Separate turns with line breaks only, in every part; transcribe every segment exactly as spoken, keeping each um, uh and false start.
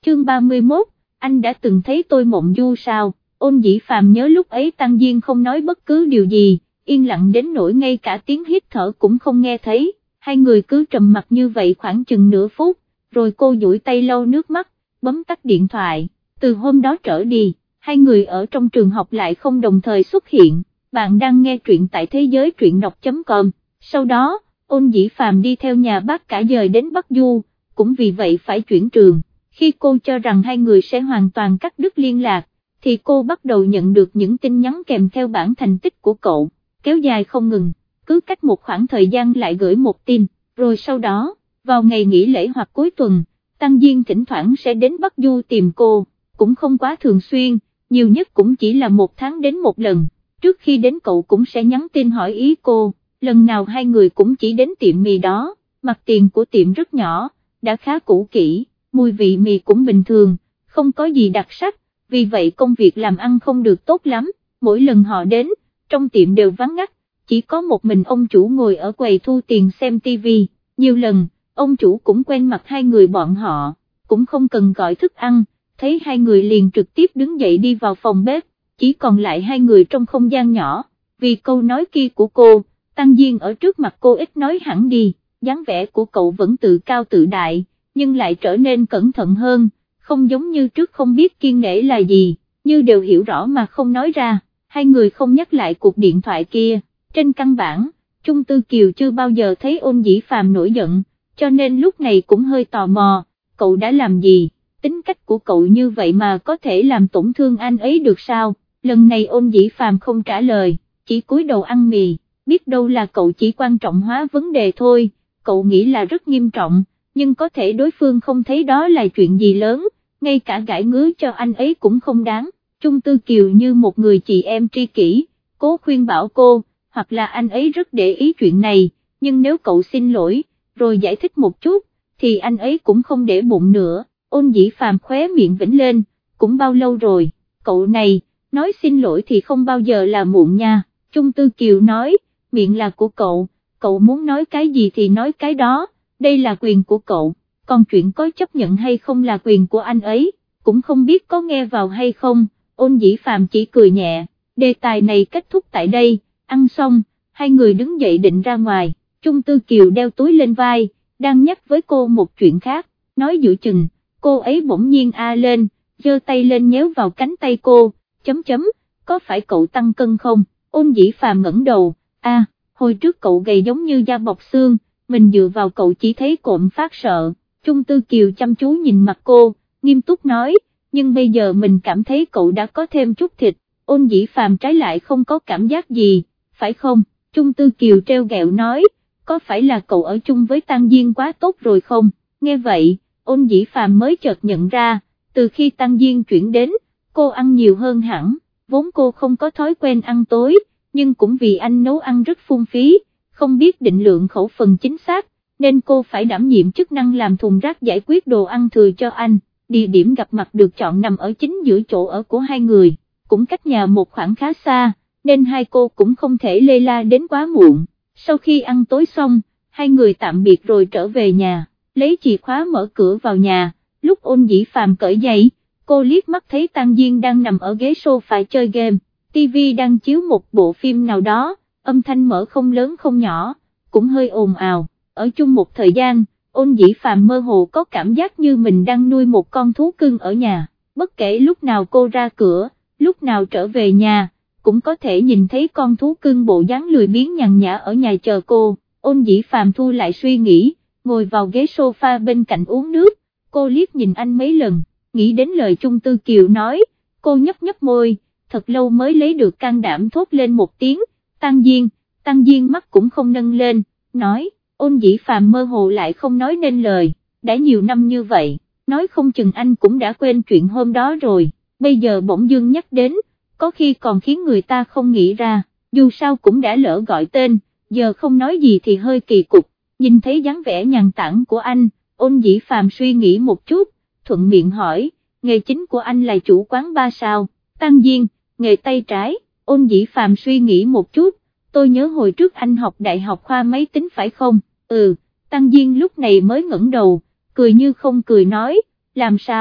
chương ba mươi mốt, anh đã từng thấy tôi mộng du sao? Ôn Dĩ Phàm nhớ lúc ấy Tăng Diên không nói bất cứ điều gì, yên lặng đến nỗi ngay cả tiếng hít thở cũng không nghe thấy, hai người cứ trầm mặc như vậy khoảng chừng nửa phút, rồi cô duỗi tay lau nước mắt, bấm tắt điện thoại. Từ hôm đó trở đi, hai người ở trong trường học lại không đồng thời xuất hiện. Bạn đang nghe truyện tại thế giới truyện đọc chấm com. Sau đó, Ôn Dĩ Phàm đi theo nhà bác cả dời đến Bắc Du, cũng vì vậy phải chuyển trường. Khi cô cho rằng hai người sẽ hoàn toàn cắt đứt liên lạc, thì cô bắt đầu nhận được những tin nhắn kèm theo bản thành tích của cậu, kéo dài không ngừng, cứ cách một khoảng thời gian lại gửi một tin, rồi sau đó, vào ngày nghỉ lễ hoặc cuối tuần, Tăng Diên thỉnh thoảng sẽ đến Bắc Du tìm cô, cũng không quá thường xuyên, nhiều nhất cũng chỉ là một tháng đến một lần. Trước khi đến cậu cũng sẽ nhắn tin hỏi ý cô, lần nào hai người cũng chỉ đến tiệm mì đó, mặt tiền của tiệm rất nhỏ, đã khá cũ kỹ, mùi vị mì cũng bình thường, không có gì đặc sắc, vì vậy công việc làm ăn không được tốt lắm, mỗi lần họ đến, trong tiệm đều vắng ngắt, chỉ có một mình ông chủ ngồi ở quầy thu tiền xem tivi, nhiều lần, ông chủ cũng quen mặt hai người bọn họ, cũng không cần gọi thức ăn, thấy hai người liền trực tiếp đứng dậy đi vào phòng bếp, chỉ còn lại hai người trong không gian nhỏ, vì câu nói kia của cô, Tăng Diên ở trước mặt cô ít nói hẳn đi, dáng vẻ của cậu vẫn tự cao tự đại, nhưng lại trở nên cẩn thận hơn, không giống như trước không biết kiêng nể là gì, như đều hiểu rõ mà không nói ra, hai người không nhắc lại cuộc điện thoại kia, trên căn bản, Chung Tư Kiều chưa bao giờ thấy Ôn Dĩ Phàm nổi giận, cho nên lúc này cũng hơi tò mò, cậu đã làm gì, tính cách của cậu như vậy mà có thể làm tổn thương anh ấy được sao? Lần này Ôn Dĩ Phàm không trả lời, chỉ cúi đầu ăn mì, biết đâu là cậu chỉ quan trọng hóa vấn đề thôi, cậu nghĩ là rất nghiêm trọng, nhưng có thể đối phương không thấy đó là chuyện gì lớn, ngay cả gãi ngứa cho anh ấy cũng không đáng. Chung Tư Kiều như một người chị em tri kỷ, cố khuyên bảo cô, hoặc là anh ấy rất để ý chuyện này, nhưng nếu cậu xin lỗi, rồi giải thích một chút, thì anh ấy cũng không để bụng nữa. Ôn Dĩ Phàm khóe miệng vĩnh lên, cũng bao lâu rồi, cậu này, nói xin lỗi thì không bao giờ là muộn nha. Chung Tư Kiều nói, miệng là của cậu, cậu muốn nói cái gì thì nói cái đó, đây là quyền của cậu, còn chuyện có chấp nhận hay không là quyền của anh ấy, cũng không biết có nghe vào hay không. Ôn Dĩ Phàm chỉ cười nhẹ, đề tài này kết thúc tại đây, ăn xong, hai người đứng dậy định ra ngoài, Chung Tư Kiều đeo túi lên vai, đang nhắc với cô một chuyện khác, nói giữa chừng, cô ấy bỗng nhiên a lên, giơ tay lên nhéo vào cánh tay cô, chấm chấm, có phải cậu tăng cân không? Ôn Dĩ Phàm ngẩng đầu, a, hồi trước cậu gầy giống như da bọc xương, mình dựa vào cậu chỉ thấy cộm phát sợ. Chung Tư Kiều chăm chú nhìn mặt cô, nghiêm túc nói, nhưng bây giờ mình cảm thấy cậu đã có thêm chút thịt. Ôn Dĩ Phàm trái lại không có cảm giác gì, phải không? Chung Tư Kiều treo gẹo nói, có phải là cậu ở chung với Tăng Diên quá tốt rồi không? Nghe vậy, Ôn Dĩ Phàm mới chợt nhận ra, từ khi Tăng Diên chuyển đến, cô ăn nhiều hơn hẳn, vốn cô không có thói quen ăn tối, nhưng cũng vì anh nấu ăn rất phung phí, không biết định lượng khẩu phần chính xác, nên cô phải đảm nhiệm chức năng làm thùng rác giải quyết đồ ăn thừa cho anh. Địa điểm gặp mặt được chọn nằm ở chính giữa chỗ ở của hai người, cũng cách nhà một khoảng khá xa, nên hai cô cũng không thể lê la đến quá muộn. Sau khi ăn tối xong, hai người tạm biệt rồi trở về nhà, lấy chìa khóa mở cửa vào nhà, lúc Ôn Dĩ Phàm cởi giày, cô liếc mắt thấy Tăng Diên đang nằm ở ghế sofa chơi game, tivi đang chiếu một bộ phim nào đó, âm thanh mở không lớn không nhỏ, cũng hơi ồn ào, ở chung một thời gian. Ôn Dĩ Phàm mơ hồ có cảm giác như mình đang nuôi một con thú cưng ở nhà, bất kể lúc nào cô ra cửa, lúc nào trở về nhà, cũng có thể nhìn thấy con thú cưng bộ dáng lười biếng nhàn nhã ở nhà chờ cô. Ôn Dĩ Phàm thu lại suy nghĩ, ngồi vào ghế sofa bên cạnh uống nước, cô liếc nhìn anh mấy lần, nghĩ đến lời Chung Tư Kiều nói, cô nhấp nhấp môi, thật lâu mới lấy được can đảm thốt lên một tiếng, Tăng Diên. Tăng Diên mắt cũng không nâng lên, nói. Ôn Dĩ Phàm mơ hồ lại không nói nên lời, đã nhiều năm như vậy, nói không chừng anh cũng đã quên chuyện hôm đó rồi, bây giờ bỗng dưng nhắc đến, có khi còn khiến người ta không nghĩ ra, dù sao cũng đã lỡ gọi tên, giờ không nói gì thì hơi kỳ cục. Nhìn thấy dáng vẻ nhàn tản của anh, Ôn Dĩ Phàm suy nghĩ một chút, thuận miệng hỏi, nghề chính của anh là chủ quán ba sao? Tăng Diên, nghề tay trái. Ôn Dĩ Phàm suy nghĩ một chút, tôi nhớ hồi trước anh học đại học khoa máy tính phải không? Ừ. Tăng Diên lúc này mới ngẩng đầu, cười như không cười nói, làm sao,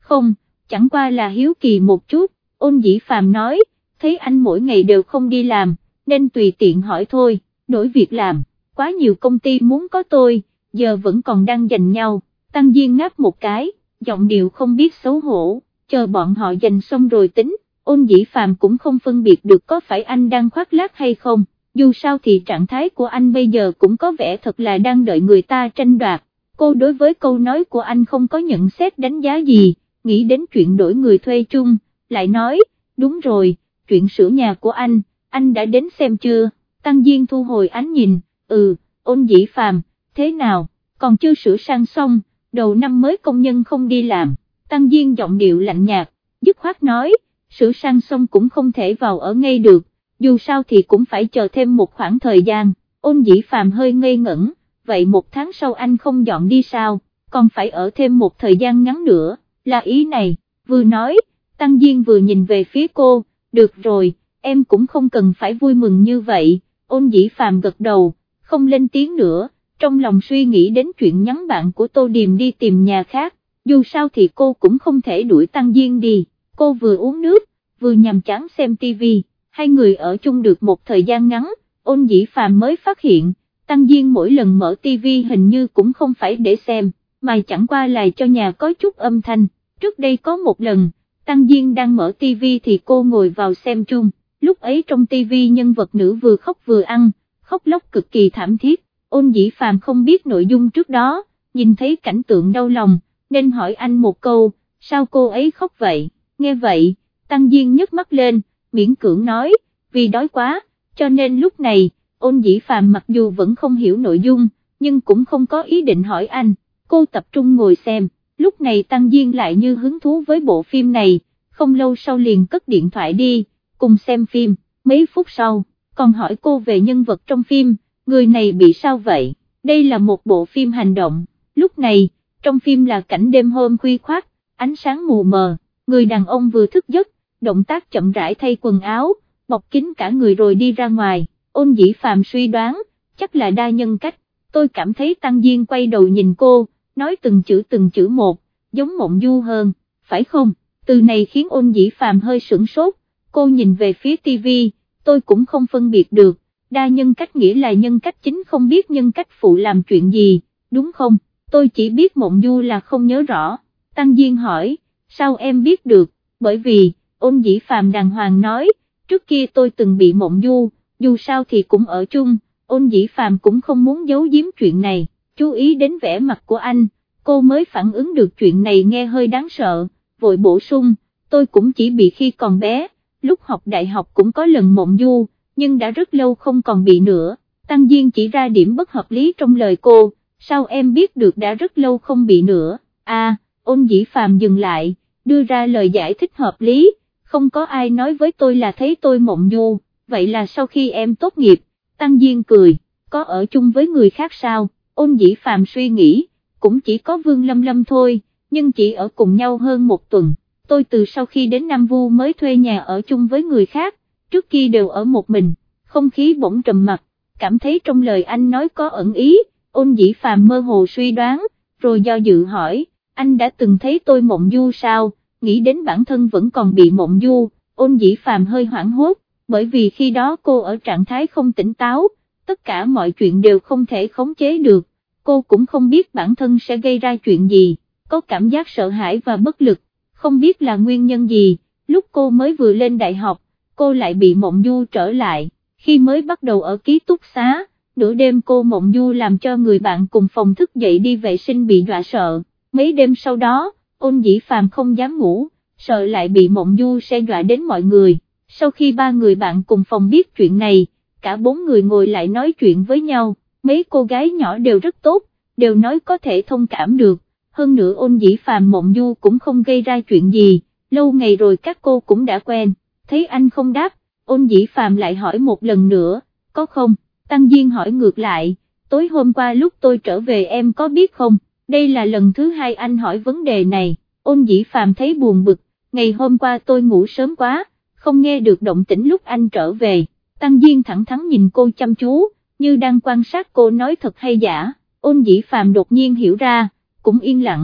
Không, chẳng qua là hiếu kỳ một chút, Ôn Dĩ Phàm nói, thấy anh mỗi ngày đều không đi làm, nên tùy tiện hỏi thôi, đổi việc làm, quá nhiều công ty muốn có tôi, giờ vẫn còn đang giành nhau. Tăng Diên ngáp một cái, giọng điệu không biết xấu hổ, chờ bọn họ giành xong rồi tính. Ôn Dĩ Phàm cũng không phân biệt được có phải anh đang khoác lác hay không, dù sao thì trạng thái của anh bây giờ cũng có vẻ thật là đang đợi người ta tranh đoạt. Cô đối với câu nói của anh không có nhận xét đánh giá gì, nghĩ đến chuyện đổi người thuê chung, lại nói, đúng rồi, chuyện sửa nhà của anh, anh đã đến xem chưa? Tăng Diên thu hồi ánh nhìn, ừ, Ôn Dĩ Phàm, thế nào, còn chưa sửa sang xong, đầu năm mới công nhân không đi làm. Tăng Diên giọng điệu lạnh nhạt, dứt khoát nói, sửa sang xong cũng không thể vào ở ngay được, dù sao thì cũng phải chờ thêm một khoảng thời gian. Ôn Dĩ Phàm hơi ngây ngẩn, vậy một tháng sau anh không dọn đi sao, còn phải ở thêm một thời gian ngắn nữa, là ý này. Vừa nói, Tăng Diên vừa nhìn về phía cô, được rồi, em cũng không cần phải vui mừng như vậy. Ôn Dĩ Phàm gật đầu, không lên tiếng nữa, trong lòng suy nghĩ đến chuyện nhắn bạn của Tô Điềm đi tìm nhà khác, dù sao thì cô cũng không thể đuổi Tăng Diên đi. Cô vừa uống nước, vừa nhàm chán xem tivi, hai người ở chung được một thời gian ngắn, Ôn Dĩ Phàm mới phát hiện, Tăng Diên mỗi lần mở tivi hình như cũng không phải để xem, mà chẳng qua là cho nhà có chút âm thanh. Trước đây có một lần, Tăng Diên đang mở tivi thì cô ngồi vào xem chung, lúc ấy trong tivi nhân vật nữ vừa khóc vừa ăn, khóc lóc cực kỳ thảm thiết. Ôn Dĩ Phàm không biết nội dung trước đó, nhìn thấy cảnh tượng đau lòng, nên hỏi anh một câu, sao cô ấy khóc vậy? Nghe vậy, Tăng Diên nhấc mắt lên, miễn cưỡng nói, vì đói quá, cho nên lúc này, Ôn Dĩ Phàm mặc dù vẫn không hiểu nội dung, nhưng cũng không có ý định hỏi anh, cô tập trung ngồi xem. Lúc này Tăng Diên lại như hứng thú với bộ phim này, không lâu sau liền cất điện thoại đi, cùng xem phim. Mấy phút sau, còn hỏi cô về nhân vật trong phim, người này bị sao vậy? Đây là một bộ phim hành động, lúc này, trong phim là cảnh đêm hôm khuya khoắt, ánh sáng mù mờ, người đàn ông vừa thức giấc, động tác chậm rãi thay quần áo, bọc kín cả người rồi đi ra ngoài. Ôn Dĩ Phàm suy đoán, chắc là đa nhân cách. Tôi cảm thấy Tăng Diên quay đầu nhìn cô, nói từng chữ từng chữ một, giống Mộng Du hơn, phải không? Từ này khiến Ôn Dĩ Phàm hơi sửng sốt, cô nhìn về phía tivi, tôi cũng không phân biệt được, đa nhân cách nghĩa là nhân cách chính không biết nhân cách phụ làm chuyện gì, đúng không? Tôi chỉ biết Mộng Du là không nhớ rõ. Tăng Diên hỏi, sao em biết được? Bởi vì, Ôn Dĩ Phàm đàng hoàng nói, trước kia tôi từng bị Mộng Du, dù sao thì cũng ở chung. Ôn Dĩ Phàm cũng không muốn giấu giếm chuyện này, chú ý đến vẻ mặt của anh, cô mới phản ứng được chuyện này nghe hơi đáng sợ, vội bổ sung, tôi cũng chỉ bị khi còn bé, lúc học đại học cũng có lần Mộng Du, nhưng đã rất lâu không còn bị nữa. Tăng Diên chỉ ra điểm bất hợp lý trong lời cô, sao em biết được đã rất lâu không bị nữa? À, Ôn Dĩ Phàm dừng lại, đưa ra lời giải thích hợp lý, không có ai nói với tôi là thấy tôi Mộng Du, vậy là sau khi em tốt nghiệp. Tăng Diên cười, có ở chung với người khác sao? Ôn Dĩ Phàm suy nghĩ, cũng chỉ có Vương Lâm Lâm thôi, nhưng chỉ ở cùng nhau hơn một tuần. Tôi từ sau khi đến Nam Vu mới thuê nhà ở chung với người khác, trước kia đều ở một mình. Không khí bỗng trầm mặc, cảm thấy trong lời anh nói có ẩn ý. Ôn Dĩ Phàm mơ hồ suy đoán, rồi do dự hỏi, anh đã từng thấy tôi Mộng Du sao? Nghĩ đến bản thân vẫn còn bị Mộng Du, Ôn Dĩ Phàm hơi hoảng hốt, bởi vì khi đó cô ở trạng thái không tỉnh táo, tất cả mọi chuyện đều không thể khống chế được, cô cũng không biết bản thân sẽ gây ra chuyện gì, có cảm giác sợ hãi và bất lực, không biết là nguyên nhân gì. Lúc cô mới vừa lên đại học, cô lại bị Mộng Du trở lại, khi mới bắt đầu ở ký túc xá, nửa đêm cô Mộng Du làm cho người bạn cùng phòng thức dậy đi vệ sinh bị dọa sợ, mấy đêm sau đó, Ôn Dĩ Phàm không dám ngủ, sợ lại bị Mộng Du sẽ dọa đến mọi người. Sau khi ba người bạn cùng phòng biết chuyện này, cả bốn người ngồi lại nói chuyện với nhau, mấy cô gái nhỏ đều rất tốt, đều nói có thể thông cảm được, hơn nữa Ôn Dĩ Phàm Mộng Du cũng không gây ra chuyện gì, lâu ngày rồi các cô cũng đã quen. Thấy anh không đáp, Ôn Dĩ Phàm lại hỏi một lần nữa, có không? Tăng Diên hỏi ngược lại, tối hôm qua lúc tôi trở về em có biết không? Đây là lần thứ hai anh hỏi vấn đề này. Ôn Dĩ Phàm thấy buồn bực, ngày hôm qua tôi ngủ sớm quá, không nghe được động tĩnh lúc anh trở về. Tăng Diên thẳng thắn nhìn cô chăm chú, như đang quan sát cô nói thật hay giả. Ôn Dĩ Phàm đột nhiên hiểu ra, cũng yên lặng,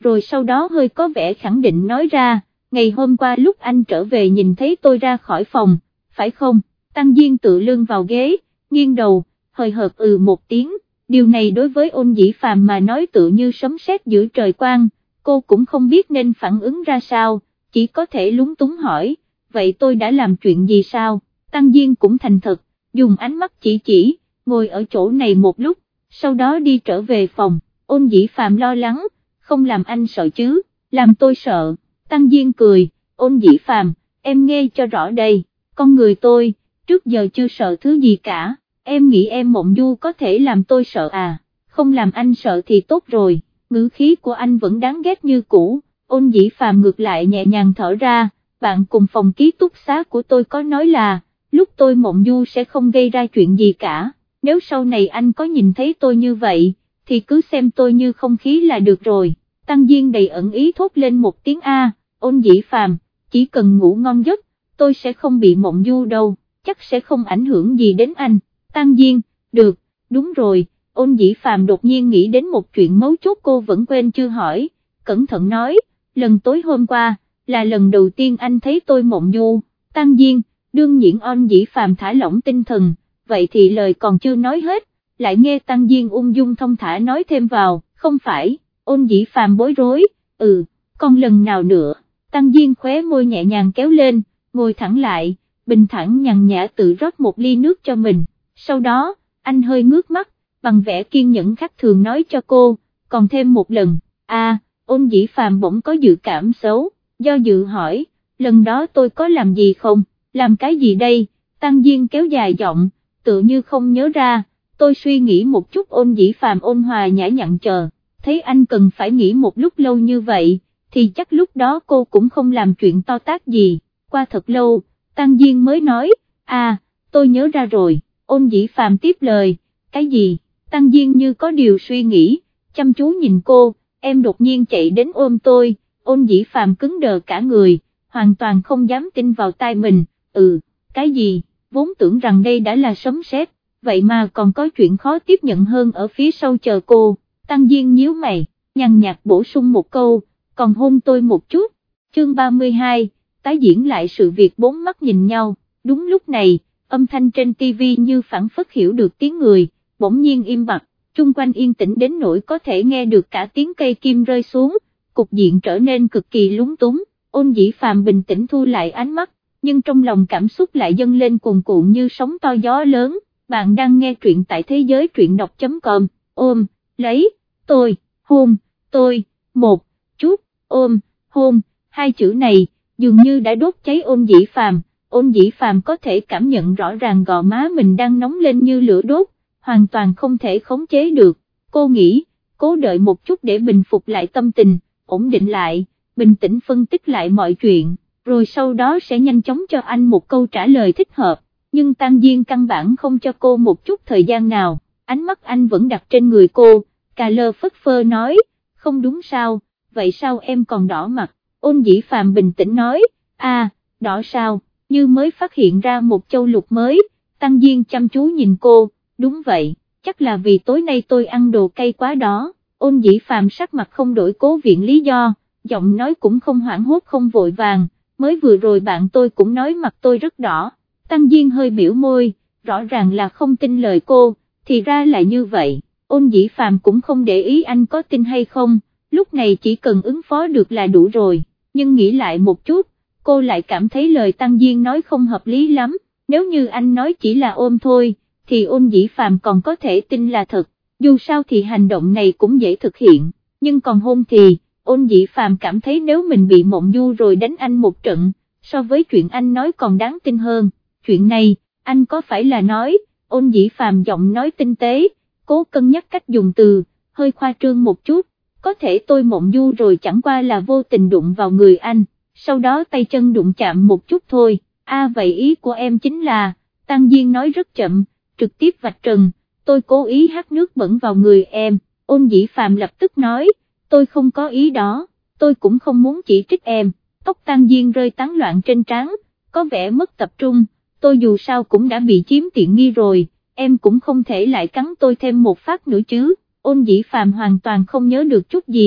rồi sau đó hơi có vẻ khẳng định nói ra, ngày hôm qua lúc anh trở về nhìn thấy tôi ra khỏi phòng, phải không? Tăng Diên tự lưng vào ghế, nghiêng đầu, hời hợt ừ một tiếng, điều này đối với Ôn Dĩ Phàm mà nói tự như sấm sét giữa trời quang, cô cũng không biết nên phản ứng ra sao, chỉ có thể lúng túng hỏi, vậy tôi đã làm chuyện gì sao? Tăng Diên cũng thành thật, dùng ánh mắt chỉ chỉ, ngồi ở chỗ này một lúc, sau đó đi trở về phòng. Ôn Dĩ Phàm lo lắng, không làm anh sợ chứ? Làm tôi sợ. Tăng Diên cười, Ôn Dĩ Phàm, em nghe cho rõ đây, con người tôi, trước giờ chưa sợ thứ gì cả, em nghĩ em Mộng Du có thể làm tôi sợ à? Không làm anh sợ thì tốt rồi. Ngữ khí của anh vẫn đáng ghét như cũ. Ôn Dĩ Phàm ngược lại nhẹ nhàng thở ra, bạn cùng phòng ký túc xá của tôi có nói là, lúc tôi Mộng Du sẽ không gây ra chuyện gì cả, nếu sau này anh có nhìn thấy tôi như vậy, thì cứ xem tôi như không khí là được rồi. Tăng Diên đầy ẩn ý thốt lên một tiếng A. Ôn Dĩ Phàm, chỉ cần ngủ ngon giấc, tôi sẽ không bị Mộng Du đâu, chắc sẽ không ảnh hưởng gì đến anh. Tăng Diên, được, đúng rồi. Ôn Dĩ Phàm đột nhiên nghĩ đến một chuyện mấu chốt cô vẫn quên chưa hỏi, cẩn thận nói, lần tối hôm qua, là lần đầu tiên anh thấy tôi Mộng Du. Tăng Diên, đương nhiên Ôn Dĩ Phàm thả lỏng tinh thần, vậy thì lời còn chưa nói hết, lại nghe Tăng Diên ung dung thông thả nói thêm vào, không phải. Ôn Dĩ Phàm bối rối, ừ, còn lần nào nữa? Tăng Diên khóe môi nhẹ nhàng kéo lên, ngồi thẳng lại, bình thản nhàn nhã tự rót một ly nước cho mình, sau đó, anh hơi ngước mắt, bằng vẻ kiên nhẫn khác thường nói cho cô, còn thêm một lần. À, Ôn Dĩ Phàm bỗng có dự cảm xấu, do dự hỏi, lần đó tôi có làm gì không? Làm cái gì đây? Tăng Diên kéo dài giọng, tự như không nhớ ra, tôi suy nghĩ một chút. Ôn Dĩ Phàm ôn hòa nhã nhặn chờ, thấy anh cần phải nghĩ một lúc lâu như vậy, thì chắc lúc đó cô cũng không làm chuyện to tát gì. Qua thật lâu, Tăng Diên mới nói, à, tôi nhớ ra rồi. Ôn Dĩ Phàm tiếp lời, cái gì? Tăng Diên như có điều suy nghĩ, chăm chú nhìn cô, em đột nhiên chạy đến ôm tôi. Ôn Dĩ Phàm cứng đờ cả người, hoàn toàn không dám tin vào tai mình, ừ, cái gì? Vốn tưởng rằng đây đã là sấm sét, vậy mà còn có chuyện khó tiếp nhận hơn ở phía sau chờ cô. Tăng Diên nhíu mày, nhàn nhạt bổ sung một câu, còn hôn tôi một chút. Chương ba mươi hai, tái diễn lại sự việc bốn mắt nhìn nhau. Đúng lúc này, âm thanh trên tivi như phảng phất hiểu được tiếng người, bỗng nhiên im bặt, chung quanh yên tĩnh đến nỗi có thể nghe được cả tiếng cây kim rơi xuống, cục diện trở nên cực kỳ lúng túng. Ôn Dĩ Phàm bình tĩnh thu lại ánh mắt, nhưng trong lòng cảm xúc lại dâng lên cuồn cuộn như sóng to gió lớn. Bạn đang nghe truyện tại thế giới truyện đọc chấm com, ôm, lấy, tôi, hôn, tôi, một, chút, ôm, hôn, hai chữ này, dường như đã đốt cháy Ôn Dĩ Phàm. Ôn Dĩ Phàm có thể cảm nhận rõ ràng gò má mình đang nóng lên như lửa đốt, hoàn toàn không thể khống chế được. Cô nghĩ, cố đợi một chút để bình phục lại tâm tình, ổn định lại, bình tĩnh phân tích lại mọi chuyện, rồi sau đó sẽ nhanh chóng cho anh một câu trả lời thích hợp. Nhưng Tăng Diên căn bản không cho cô một chút thời gian nào, ánh mắt anh vẫn đặt trên người cô, cà lơ phất phơ nói, không đúng sao, vậy sao em còn đỏ mặt? Ôn Dĩ Phàm bình tĩnh nói, à, đỏ sao? Như mới phát hiện ra một châu lục mới. Tăng Diên chăm chú nhìn cô, đúng vậy, chắc là vì tối nay tôi ăn đồ cay quá đó. Ôn Dĩ Phàm sắc mặt không đổi cố viện lý do, giọng nói cũng không hoảng hốt không vội vàng, mới vừa rồi bạn tôi cũng nói mặt tôi rất đỏ. Tăng Diên hơi biểu môi, rõ ràng là không tin lời cô, thì ra là như vậy. Ôn Dĩ Phàm cũng không để ý anh có tin hay không, lúc này chỉ cần ứng phó được là đủ rồi, nhưng nghĩ lại một chút, cô lại cảm thấy lời Tăng Diên nói không hợp lý lắm. Nếu như anh nói chỉ là ôm thôi, thì Ôn Dĩ Phàm còn có thể tin là thật, dù sao thì hành động này cũng dễ thực hiện, nhưng còn hôn thì, Ôn Dĩ Phàm cảm thấy nếu mình bị Mộng Du rồi đánh anh một trận, so với chuyện anh nói còn đáng tin hơn. Chuyện này, anh có phải là nói? Ôn Dĩ Phàm giọng nói tinh tế, cố cân nhắc cách dùng từ, hơi khoa trương một chút, có thể tôi Mộng Du rồi chẳng qua là vô tình đụng vào người anh, sau đó tay chân đụng chạm một chút thôi. À vậy ý của em chính là, Tăng Diên nói rất chậm, trực tiếp vạch trần, tôi cố ý hắt nước bẩn vào người em. Ôn Dĩ Phàm lập tức nói, tôi không có ý đó, tôi cũng không muốn chỉ trích em. Tóc Tăng Diên rơi tán loạn trên trán, có vẻ mất tập trung, tôi dù sao cũng đã bị chiếm tiện nghi rồi, em cũng không thể lại cắn tôi thêm một phát nữa chứ. Ôn Dĩ Phàm hoàn toàn không nhớ được chút gì,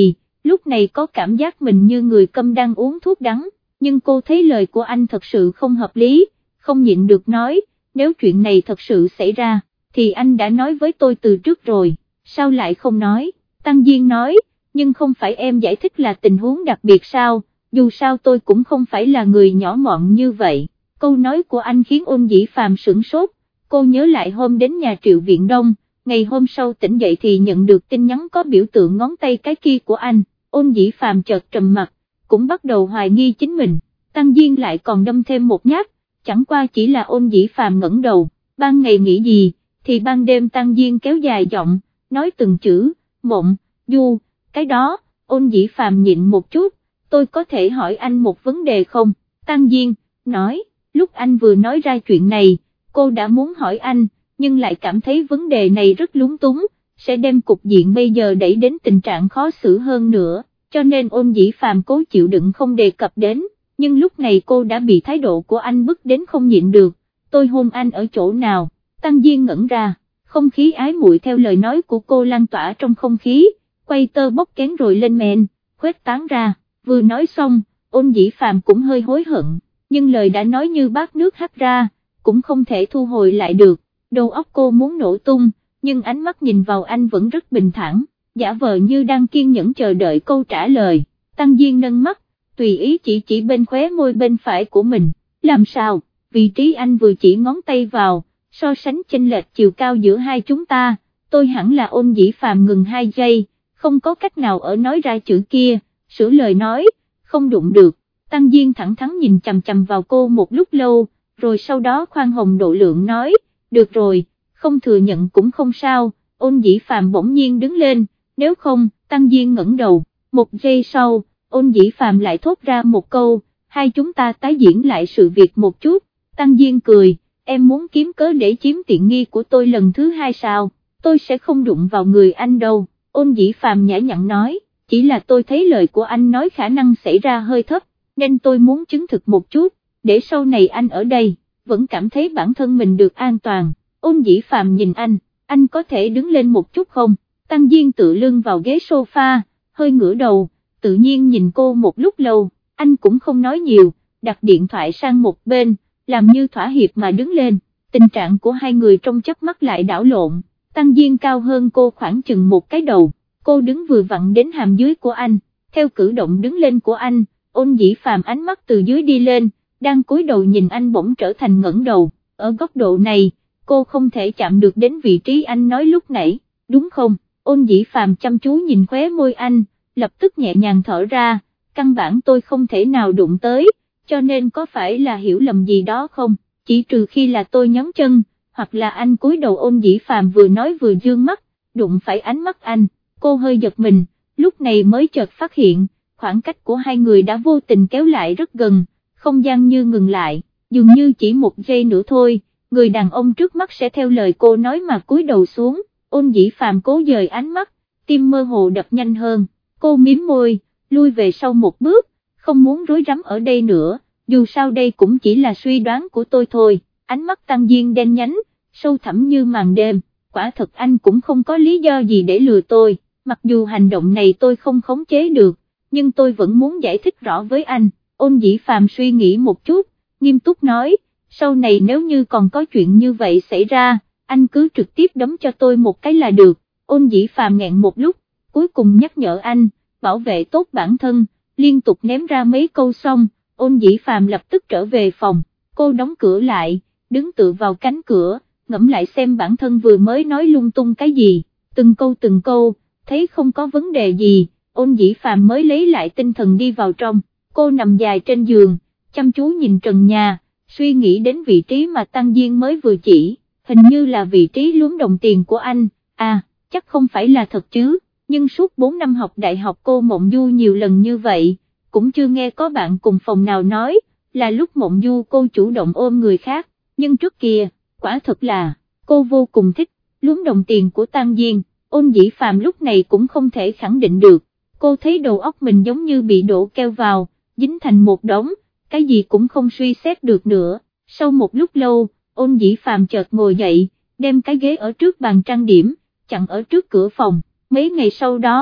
lúc này có cảm giác mình như người câm đang uống thuốc đắng, nhưng cô thấy lời của anh thật sự không hợp lý, không nhịn được nói, nếu chuyện này thật sự xảy ra, thì anh đã nói với tôi từ trước rồi, sao lại không nói, Tăng Diên nói, nhưng không phải em giải thích là tình huống đặc biệt sao, dù sao tôi cũng không phải là người nhỏ mọn như vậy, câu nói của anh khiến Ôn Dĩ Phàm sửng sốt, cô nhớ lại hôm đến nhà Triệu Viện Đông, ngày hôm sau tỉnh dậy thì nhận được tin nhắn có biểu tượng ngón tay cái kia của anh, Ôn Dĩ Phàm chợt trầm mặt, cũng bắt đầu hoài nghi chính mình, Tăng Diên lại còn đâm thêm một nhát, chẳng qua chỉ là Ôn Dĩ Phàm ngẩng đầu, ban ngày nghĩ gì, thì ban đêm Tăng Diên kéo dài giọng, nói từng chữ, Mộng, Du, cái đó, Ôn Dĩ Phàm nhịn một chút, tôi có thể hỏi anh một vấn đề không, Tăng Diên, nói, lúc anh vừa nói ra chuyện này, cô đã muốn hỏi anh, nhưng lại cảm thấy vấn đề này rất lúng túng, sẽ đem cục diện bây giờ đẩy đến tình trạng khó xử hơn nữa, cho nên Ôn Dĩ Phàm cố chịu đựng không đề cập đến, nhưng lúc này cô đã bị thái độ của anh bức đến không nhịn được, tôi hôn anh ở chỗ nào, Tăng Diên ngẩn ra, không khí ái muội theo lời nói của cô lan tỏa trong không khí, quay tơ bóc kén rồi lên men, khuếch tán ra, vừa nói xong, Ôn Dĩ Phàm cũng hơi hối hận, nhưng lời đã nói như bát nước hắt ra, cũng không thể thu hồi lại được, đầu óc cô muốn nổ tung, nhưng ánh mắt nhìn vào anh vẫn rất bình thản, giả vờ như đang kiên nhẫn chờ đợi câu trả lời, Tăng Diên nâng mắt, tùy ý chỉ chỉ bên khóe môi bên phải của mình, làm sao, vị trí anh vừa chỉ ngón tay vào, so sánh chênh lệch chiều cao giữa hai chúng ta, tôi hẳn là Ôn Dĩ Phàm ngừng hai giây, không có cách nào ở nói ra chữ kia, sửa lời nói, không đụng được, Tăng Diên thẳng thắn nhìn chằm chằm vào cô một lúc lâu, rồi sau đó khoan hồng độ lượng nói, được rồi, không thừa nhận cũng không sao, Ôn Dĩ Phàm bỗng nhiên đứng lên, nếu không, Tăng Diên ngẩng đầu, một giây sau, Ôn Dĩ Phàm lại thốt ra một câu, hai chúng ta tái diễn lại sự việc một chút, Tăng Diên cười, em muốn kiếm cớ để chiếm tiện nghi của tôi lần thứ hai sao, tôi sẽ không đụng vào người anh đâu, Ôn Dĩ Phàm nhã nhặn nói, chỉ là tôi thấy lời của anh nói khả năng xảy ra hơi thấp, nên tôi muốn chứng thực một chút, để sau này anh ở đây, vẫn cảm thấy bản thân mình được an toàn, Ôn Dĩ Phàm nhìn anh, anh có thể đứng lên một chút không, Tăng Diên tự lưng vào ghế sofa, hơi ngửa đầu, tự nhiên nhìn cô một lúc lâu, anh cũng không nói nhiều, đặt điện thoại sang một bên, làm như thỏa hiệp mà đứng lên, tình trạng của hai người trong chớp mắt lại đảo lộn, Tăng Diên cao hơn cô khoảng chừng một cái đầu, cô đứng vừa vặn đến hàm dưới của anh, theo cử động đứng lên của anh, Ôn Dĩ Phàm ánh mắt từ dưới đi lên, đang cúi đầu nhìn anh bỗng trở thành ngẩng đầu, ở góc độ này, cô không thể chạm được đến vị trí anh nói lúc nãy, đúng không, Ôn Dĩ Phàm chăm chú nhìn khóe môi anh, lập tức nhẹ nhàng thở ra, căn bản tôi không thể nào đụng tới, cho nên có phải là hiểu lầm gì đó không, chỉ trừ khi là tôi nhón chân, hoặc là anh cúi đầu. Ôn Dĩ Phàm vừa nói vừa dương mắt, đụng phải ánh mắt anh, cô hơi giật mình, lúc này mới chợt phát hiện, khoảng cách của hai người đã vô tình kéo lại rất gần, không gian như ngừng lại, dường như chỉ một giây nữa thôi, người đàn ông trước mắt sẽ theo lời cô nói mà cúi đầu xuống. Ôn Dĩ Phàm cố dời ánh mắt, tim mơ hồ đập nhanh hơn, cô miếm môi, lui về sau một bước, không muốn rối rắm ở đây nữa, dù sao đây cũng chỉ là suy đoán của tôi thôi. Ánh mắt Tăng Diên đen nhánh, sâu thẳm như màn đêm, quả thật anh cũng không có lý do gì để lừa tôi, mặc dù hành động này tôi không khống chế được, nhưng tôi vẫn muốn giải thích rõ với anh. Ôn Dĩ Phàm suy nghĩ một chút, nghiêm túc nói, sau này nếu như còn có chuyện như vậy xảy ra, anh cứ trực tiếp đấm cho tôi một cái là được. Ôn Dĩ Phàm nghẹn một lúc, cuối cùng nhắc nhở anh, bảo vệ tốt bản thân, liên tục ném ra mấy câu xong, Ôn Dĩ Phàm lập tức trở về phòng, cô đóng cửa lại, đứng tựa vào cánh cửa, ngẫm lại xem bản thân vừa mới nói lung tung cái gì, từng câu từng câu, thấy không có vấn đề gì, Ôn Dĩ Phàm mới lấy lại tinh thần đi vào trong, cô nằm dài trên giường, chăm chú nhìn trần nhà, suy nghĩ đến vị trí mà Tăng Diên mới vừa chỉ, hình như là vị trí luống đồng tiền của anh, à, chắc không phải là thật chứ, nhưng suốt bốn năm học đại học cô Mộng Du nhiều lần như vậy, cũng chưa nghe có bạn cùng phòng nào nói, là lúc Mộng Du cô chủ động ôm người khác, nhưng trước kia, quả thật là, cô vô cùng thích, luống đồng tiền của Tăng Diên. Ôn Dĩ Phàm lúc này cũng không thể khẳng định được, cô thấy đầu óc mình giống như bị đổ keo vào, dính thành một đống, cái gì cũng không suy xét được nữa. Sau một lúc lâu, Ôn Dĩ Phàm chợt ngồi dậy, đem cái ghế ở trước bàn trang điểm, chặn ở trước cửa phòng. Mấy ngày sau đó,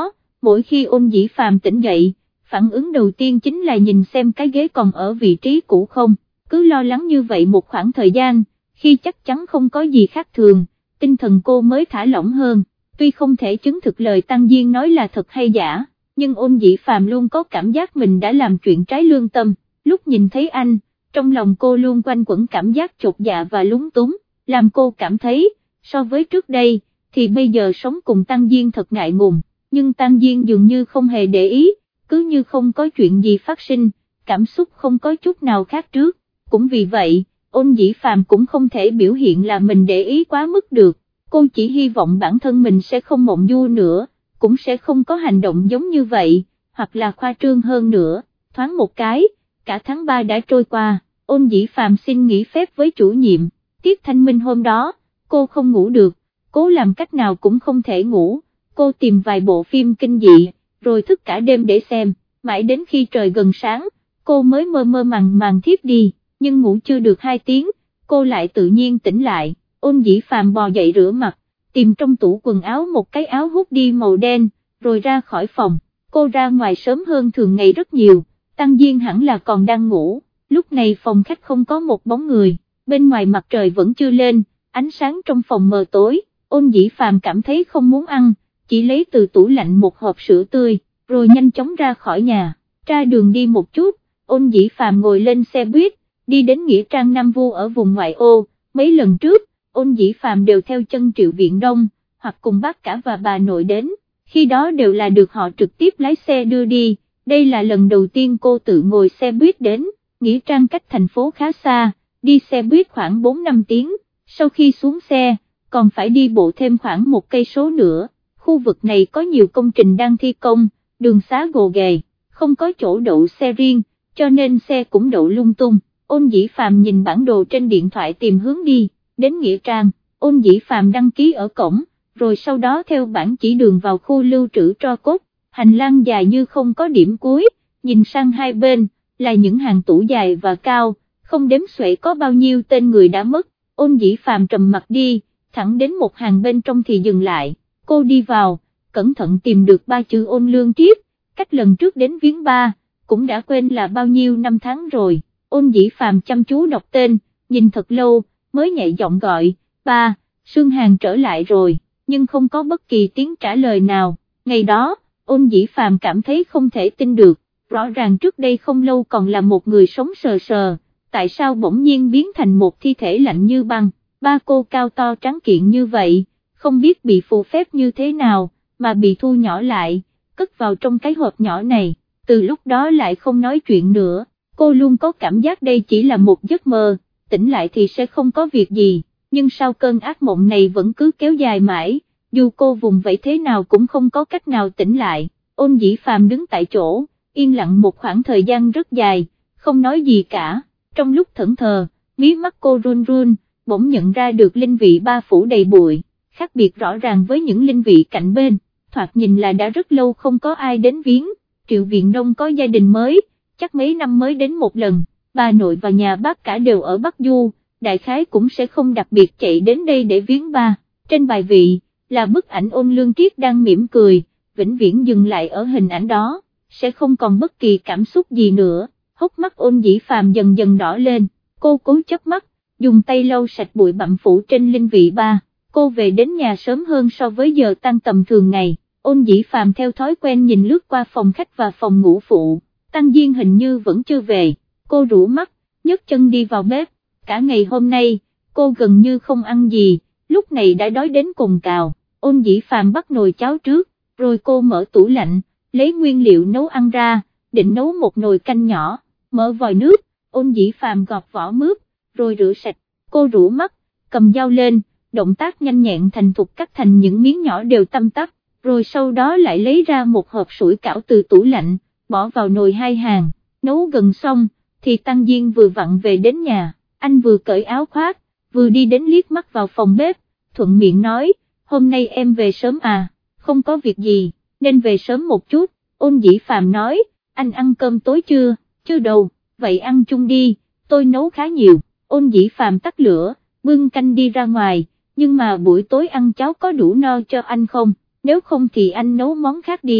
mỗi khi Ôn Dĩ Phàm tỉnh dậy, phản ứng đầu tiên chính là nhìn xem cái ghế còn ở vị trí cũ không, cứ lo lắng như vậy một khoảng thời gian, khi chắc chắn không có gì khác thường, tinh thần cô mới thả lỏng hơn, tuy không thể chứng thực lời Tăng Diên nói là thật hay giả, nhưng Ôn Dĩ Phàm luôn có cảm giác mình đã làm chuyện trái lương tâm, lúc nhìn thấy anh, trong lòng cô luôn quanh quẩn cảm giác chột dạ và lúng túng, làm cô cảm thấy, so với trước đây, thì bây giờ sống cùng Tăng Diên thật ngại ngùng, nhưng Tăng Diên dường như không hề để ý, cứ như không có chuyện gì phát sinh, cảm xúc không có chút nào khác trước, cũng vì vậy, Ôn Dĩ Phàm cũng không thể biểu hiện là mình để ý quá mức được, cô chỉ hy vọng bản thân mình sẽ không mộng du nữa, cũng sẽ không có hành động giống như vậy, hoặc là khoa trương hơn nữa, thoáng một cái, cả tháng ba đã trôi qua, Ôn Dĩ Phàm xin nghỉ phép với chủ nhiệm, tiết thanh minh hôm đó, cô không ngủ được, cố làm cách nào cũng không thể ngủ, cô tìm vài bộ phim kinh dị, rồi thức cả đêm để xem, mãi đến khi trời gần sáng, cô mới mơ mơ màng màng thiếp đi, nhưng ngủ chưa được hai tiếng, cô lại tự nhiên tỉnh lại, Ôn Dĩ Phàm bò dậy rửa mặt, tìm trong tủ quần áo một cái áo hoodie màu đen, rồi ra khỏi phòng, cô ra ngoài sớm hơn thường ngày rất nhiều, Tăng Diên hẳn là còn đang ngủ, lúc này phòng khách không có một bóng người, bên ngoài mặt trời vẫn chưa lên, ánh sáng trong phòng mờ tối, Ôn Dĩ Phàm cảm thấy không muốn ăn, chỉ lấy từ tủ lạnh một hộp sữa tươi, rồi nhanh chóng ra khỏi nhà, ra đường đi một chút, Ôn Dĩ Phàm ngồi lên xe buýt, đi đến Nghĩa Trang Nam Vu ở vùng ngoại ô, mấy lần trước, Ôn Dĩ Phàm đều theo chân Triệu Viện Đông, hoặc cùng bác cả và bà nội đến, khi đó đều là được họ trực tiếp lái xe đưa đi, đây là lần đầu tiên cô tự ngồi xe buýt đến, Nghĩa Trang cách thành phố khá xa, đi xe buýt khoảng bốn năm tiếng, sau khi xuống xe, còn phải đi bộ thêm khoảng một cây số nữa, khu vực này có nhiều công trình đang thi công, đường xá gồ ghề, không có chỗ đậu xe riêng, cho nên xe cũng đậu lung tung, Ôn Dĩ Phàm nhìn bản đồ trên điện thoại tìm hướng đi, đến Nghĩa Trang, Ôn Dĩ Phàm đăng ký ở cổng, rồi sau đó theo bản chỉ đường vào khu lưu trữ tro cốt, hành lang dài như không có điểm cuối, nhìn sang hai bên, là những hàng tủ dài và cao, không đếm xuể có bao nhiêu tên người đã mất, Ôn Dĩ Phàm trầm mặt đi, thẳng đến một hàng bên trong thì dừng lại, cô đi vào, cẩn thận tìm được ba chữ Ôn Lương Triết, cách lần trước đến viếng ba, cũng đã quên là bao nhiêu năm tháng rồi, Ôn Dĩ Phàm chăm chú đọc tên, nhìn thật lâu, mới nhẹ giọng gọi, ba, Sương Hàn trở lại rồi, nhưng không có bất kỳ tiếng trả lời nào, ngày đó, Ôn Dĩ Phàm cảm thấy không thể tin được, rõ ràng trước đây không lâu còn là một người sống sờ sờ, tại sao bỗng nhiên biến thành một thi thể lạnh như băng, ba cô cao to trắng kiện như vậy, không biết bị phù phép như thế nào, mà bị thu nhỏ lại, cất vào trong cái hộp nhỏ này, từ lúc đó lại không nói chuyện nữa, cô luôn có cảm giác đây chỉ là một giấc mơ, tỉnh lại thì sẽ không có việc gì, nhưng sau cơn ác mộng này vẫn cứ kéo dài mãi, dù cô vùng vẫy thế nào cũng không có cách nào tỉnh lại, Ôn Dĩ Phàm đứng tại chỗ, yên lặng một khoảng thời gian rất dài, không nói gì cả, trong lúc thẫn thờ, mí mắt cô run run, bỗng nhận ra được linh vị ba phủ đầy bụi, khác biệt rõ ràng với những linh vị cạnh bên, thoạt nhìn là đã rất lâu không có ai đến viếng, Triệu Viện Đông có gia đình mới, chắc mấy năm mới đến một lần, bà nội và nhà bác cả đều ở Bắc Du, đại khái cũng sẽ không đặc biệt chạy đến đây để viếng ba, trên bài vị, là bức ảnh Ôn Lương Triết đang mỉm cười, vĩnh viễn dừng lại ở hình ảnh đó, sẽ không còn bất kỳ cảm xúc gì nữa, hốc mắt Ôn Dĩ Phàm dần dần đỏ lên, cô cố chớp mắt, dùng tay lau sạch bụi bặm phủ trên linh vị ba, cô về đến nhà sớm hơn so với giờ tan tầm thường ngày, Ôn Dĩ Phàm theo thói quen nhìn lướt qua phòng khách và phòng ngủ phụ, Tăng Diên hình như vẫn chưa về, cô rũ mắt, nhấc chân đi vào bếp, cả ngày hôm nay, cô gần như không ăn gì, lúc này đã đói đến cồn cào, Ôn Dĩ Phàm bắt nồi cháo trước, rồi cô mở tủ lạnh, lấy nguyên liệu nấu ăn ra, định nấu một nồi canh nhỏ, mở vòi nước, Ôn Dĩ Phàm gọt vỏ mướp, rồi rửa sạch, cô rũ mắt, cầm dao lên, động tác nhanh nhẹn thành thục cắt thành những miếng nhỏ đều tăm tắp, rồi sau đó lại lấy ra một hộp sủi cảo từ tủ lạnh, bỏ vào nồi hai hàng, nấu gần xong, thì Tăng Diên vừa vặn về đến nhà, anh vừa cởi áo khoác, vừa đi đến liếc mắt vào phòng bếp, thuận miệng nói, hôm nay em về sớm à, không có việc gì, nên về sớm một chút, Ôn Dĩ Phàm nói, anh ăn cơm tối chưa, chưa đâu, vậy ăn chung đi, tôi nấu khá nhiều, Ôn Dĩ Phàm tắt lửa, bưng canh đi ra ngoài, nhưng mà buổi tối ăn cháo có đủ no cho anh không, nếu không thì anh nấu món khác đi,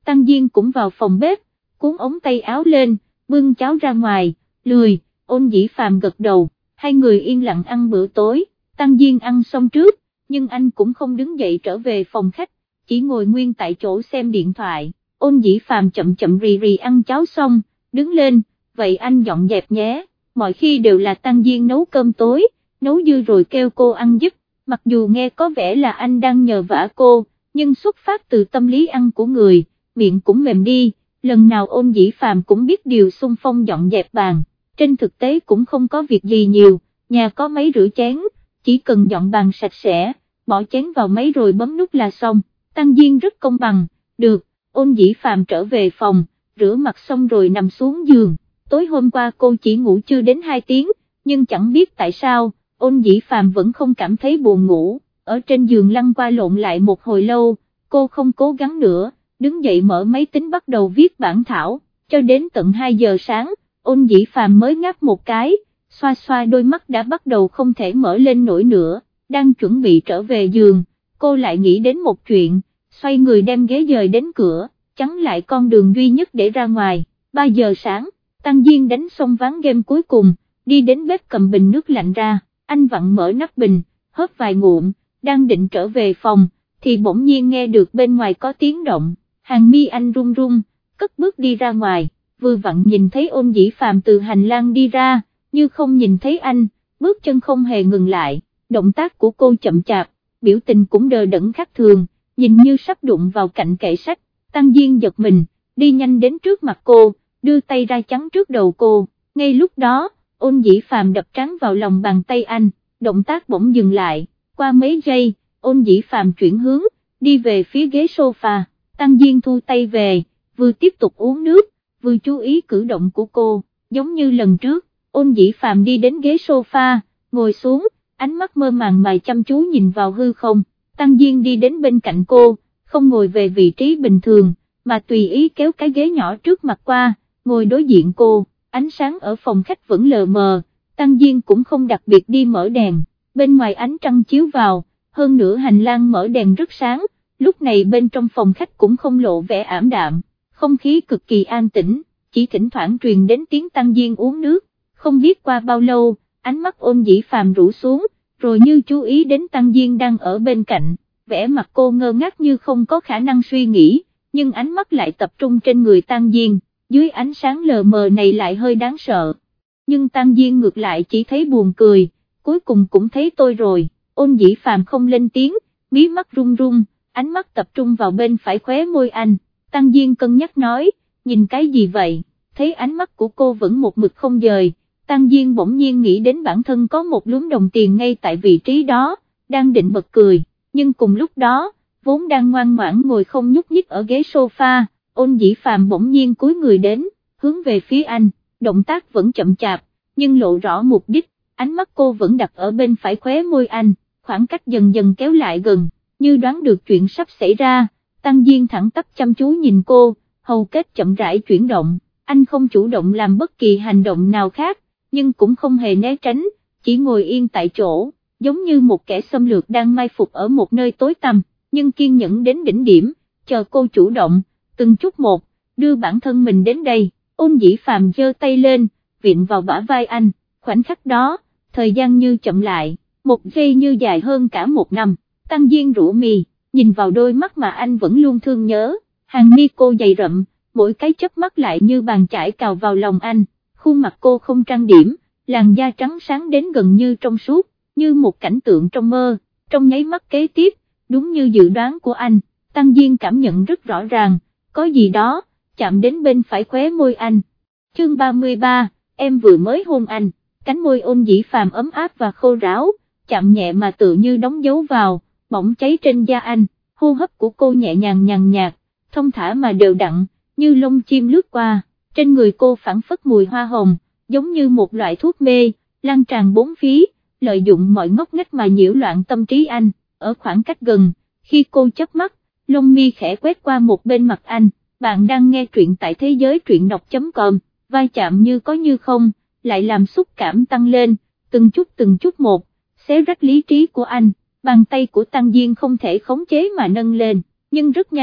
Tăng Diên cũng vào phòng bếp, cuốn ống tay áo lên, bưng cháo ra ngoài, lười, Ôn Dĩ Phàm gật đầu, hai người yên lặng ăn bữa tối, Tăng Diên ăn xong trước, nhưng anh cũng không đứng dậy trở về phòng khách, chỉ ngồi nguyên tại chỗ xem điện thoại. Ôn Dĩ Phàm chậm chậm rì rì ăn cháo xong, đứng lên, vậy anh dọn dẹp nhé, mọi khi đều là Tăng Diên nấu cơm tối, nấu dư rồi kêu cô ăn giúp, mặc dù nghe có vẻ là anh đang nhờ vả cô, nhưng xuất phát từ tâm lý ăn của người, miệng cũng mềm đi, lần nào Ôn Dĩ Phàm cũng biết điều xung phong dọn dẹp bàn, trên thực tế cũng không có việc gì nhiều, nhà có máy rửa chén, chỉ cần dọn bàn sạch sẽ, bỏ chén vào máy rồi bấm nút là xong. Tăng Diên rất công bằng, được, Ôn Dĩ Phàm trở về phòng, rửa mặt xong rồi nằm xuống giường, tối hôm qua cô chỉ ngủ chưa đến hai tiếng, nhưng chẳng biết tại sao, Ôn Dĩ Phàm vẫn không cảm thấy buồn ngủ, ở trên giường lăn qua lộn lại một hồi lâu, cô không cố gắng nữa, đứng dậy mở máy tính bắt đầu viết bản thảo, cho đến tận hai giờ sáng, Ôn Dĩ Phàm mới ngáp một cái, xoa xoa đôi mắt đã bắt đầu không thể mở lên nổi nữa, đang chuẩn bị trở về giường, cô lại nghĩ đến một chuyện, xoay người đem ghế dời đến cửa, chắn lại con đường duy nhất để ra ngoài. Ba giờ sáng, Tăng Diên đánh xong ván game cuối cùng, đi đến bếp cầm bình nước lạnh ra, anh vặn mở nắp bình, hớp vài ngụm, đang định trở về phòng, thì bỗng nhiên nghe được bên ngoài có tiếng động, hàng mi anh run run, cất bước đi ra ngoài, vừa vặn nhìn thấy Ôn Dĩ Phàm từ hành lang đi ra, như không nhìn thấy anh, bước chân không hề ngừng lại, động tác của cô chậm chạp, biểu tình cũng đờ đẫn khác thường, nhìn như sắp đụng vào cạnh kệ sách. Tăng Diên giật mình, đi nhanh đến trước mặt cô, đưa tay ra chắn trước đầu cô, ngay lúc đó, Ôn Dĩ Phàm đập trán vào lòng bàn tay anh, động tác bỗng dừng lại, qua mấy giây, Ôn Dĩ Phàm chuyển hướng, đi về phía ghế sofa, Tăng Diên thu tay về, vừa tiếp tục uống nước, vừa chú ý cử động của cô, giống như lần trước, Ôn Dĩ Phàm đi đến ghế sofa, ngồi xuống, ánh mắt mơ màng mà chăm chú nhìn vào hư không, Tăng Diên đi đến bên cạnh cô, không ngồi về vị trí bình thường, mà tùy ý kéo cái ghế nhỏ trước mặt qua, ngồi đối diện cô, ánh sáng ở phòng khách vẫn lờ mờ, Tăng Diên cũng không đặc biệt đi mở đèn, bên ngoài ánh trăng chiếu vào, hơn nữa hành lang mở đèn rất sáng, lúc này bên trong phòng khách cũng không lộ vẻ ảm đạm, không khí cực kỳ an tĩnh, chỉ thỉnh thoảng truyền đến tiếng Tăng Diên uống nước, không biết qua bao lâu, ánh mắt Ôn Dĩ Phàm rũ xuống, rồi như chú ý đến Tăng Diên đang ở bên cạnh, vẻ mặt cô ngơ ngác như không có khả năng suy nghĩ, nhưng ánh mắt lại tập trung trên người Tăng Diên, dưới ánh sáng lờ mờ này lại hơi đáng sợ. Nhưng Tăng Diên ngược lại chỉ thấy buồn cười, cuối cùng cũng thấy tôi rồi, Ôn Dĩ Phàm không lên tiếng, mí mắt run run, ánh mắt tập trung vào bên phải khóe môi anh, Tăng Diên cân nhắc nói, nhìn cái gì vậy, thấy ánh mắt của cô vẫn một mực không dời, Tăng Diên bỗng nhiên nghĩ đến bản thân có một lúm đồng tiền ngay tại vị trí đó, đang định bật cười, nhưng cùng lúc đó, vốn đang ngoan ngoãn ngồi không nhúc nhích ở ghế sofa, Ôn Dĩ Phàm bỗng nhiên cúi người đến, hướng về phía anh, động tác vẫn chậm chạp, nhưng lộ rõ mục đích, ánh mắt cô vẫn đặt ở bên phải khóe môi anh, khoảng cách dần dần kéo lại gần, như đoán được chuyện sắp xảy ra, Tăng Diên thẳng tắp chăm chú nhìn cô, hầu kết chậm rãi chuyển động, anh không chủ động làm bất kỳ hành động nào khác, nhưng cũng không hề né tránh, chỉ ngồi yên tại chỗ, giống như một kẻ xâm lược đang mai phục ở một nơi tối tăm, nhưng kiên nhẫn đến đỉnh điểm, chờ cô chủ động, từng chút một, đưa bản thân mình đến đây. Ôn Dĩ Phàm giơ tay lên, viện vào bả vai anh, khoảnh khắc đó, thời gian như chậm lại, một giây như dài hơn cả một năm. Tăng Diên rũ mi, nhìn vào đôi mắt mà anh vẫn luôn thương nhớ, hàng mi cô dày rậm, mỗi cái chớp mắt lại như bàn chải cào vào lòng anh, khuôn mặt cô không trang điểm, làn da trắng sáng đến gần như trong suốt, như một cảnh tượng trong mơ. Trong nháy mắt kế tiếp, đúng như dự đoán của anh, Tăng Diên cảm nhận rất rõ ràng, có gì đó chạm đến bên phải khóe môi anh. Chương ba mươi ba, em vừa mới hôn anh, cánh môi Ôn Dĩ Phàm ấm áp và khô ráo, chạm nhẹ mà tự như đóng dấu vào, bỏng cháy trên da anh, hô hấp của cô nhẹ nhàng nhàn nhạt, thông thả mà đều đặn, như lông chim lướt qua, trên người cô phảng phất mùi hoa hồng, giống như một loại thuốc mê, lan tràn bốn phía, lợi dụng mọi ngóc ngách mà nhiễu loạn tâm trí anh, ở khoảng cách gần, khi cô chớp mắt, lông mi khẽ quét qua một bên mặt anh. Bạn đang nghe truyện tại thế giới truyện đọc chấm com, vai chạm như có như không, lại làm xúc cảm tăng lên, từng chút từng chút một, xé rách lý trí của anh, bàn tay của Tăng Diên không thể khống chế mà nâng lên, nhưng rất nhanh,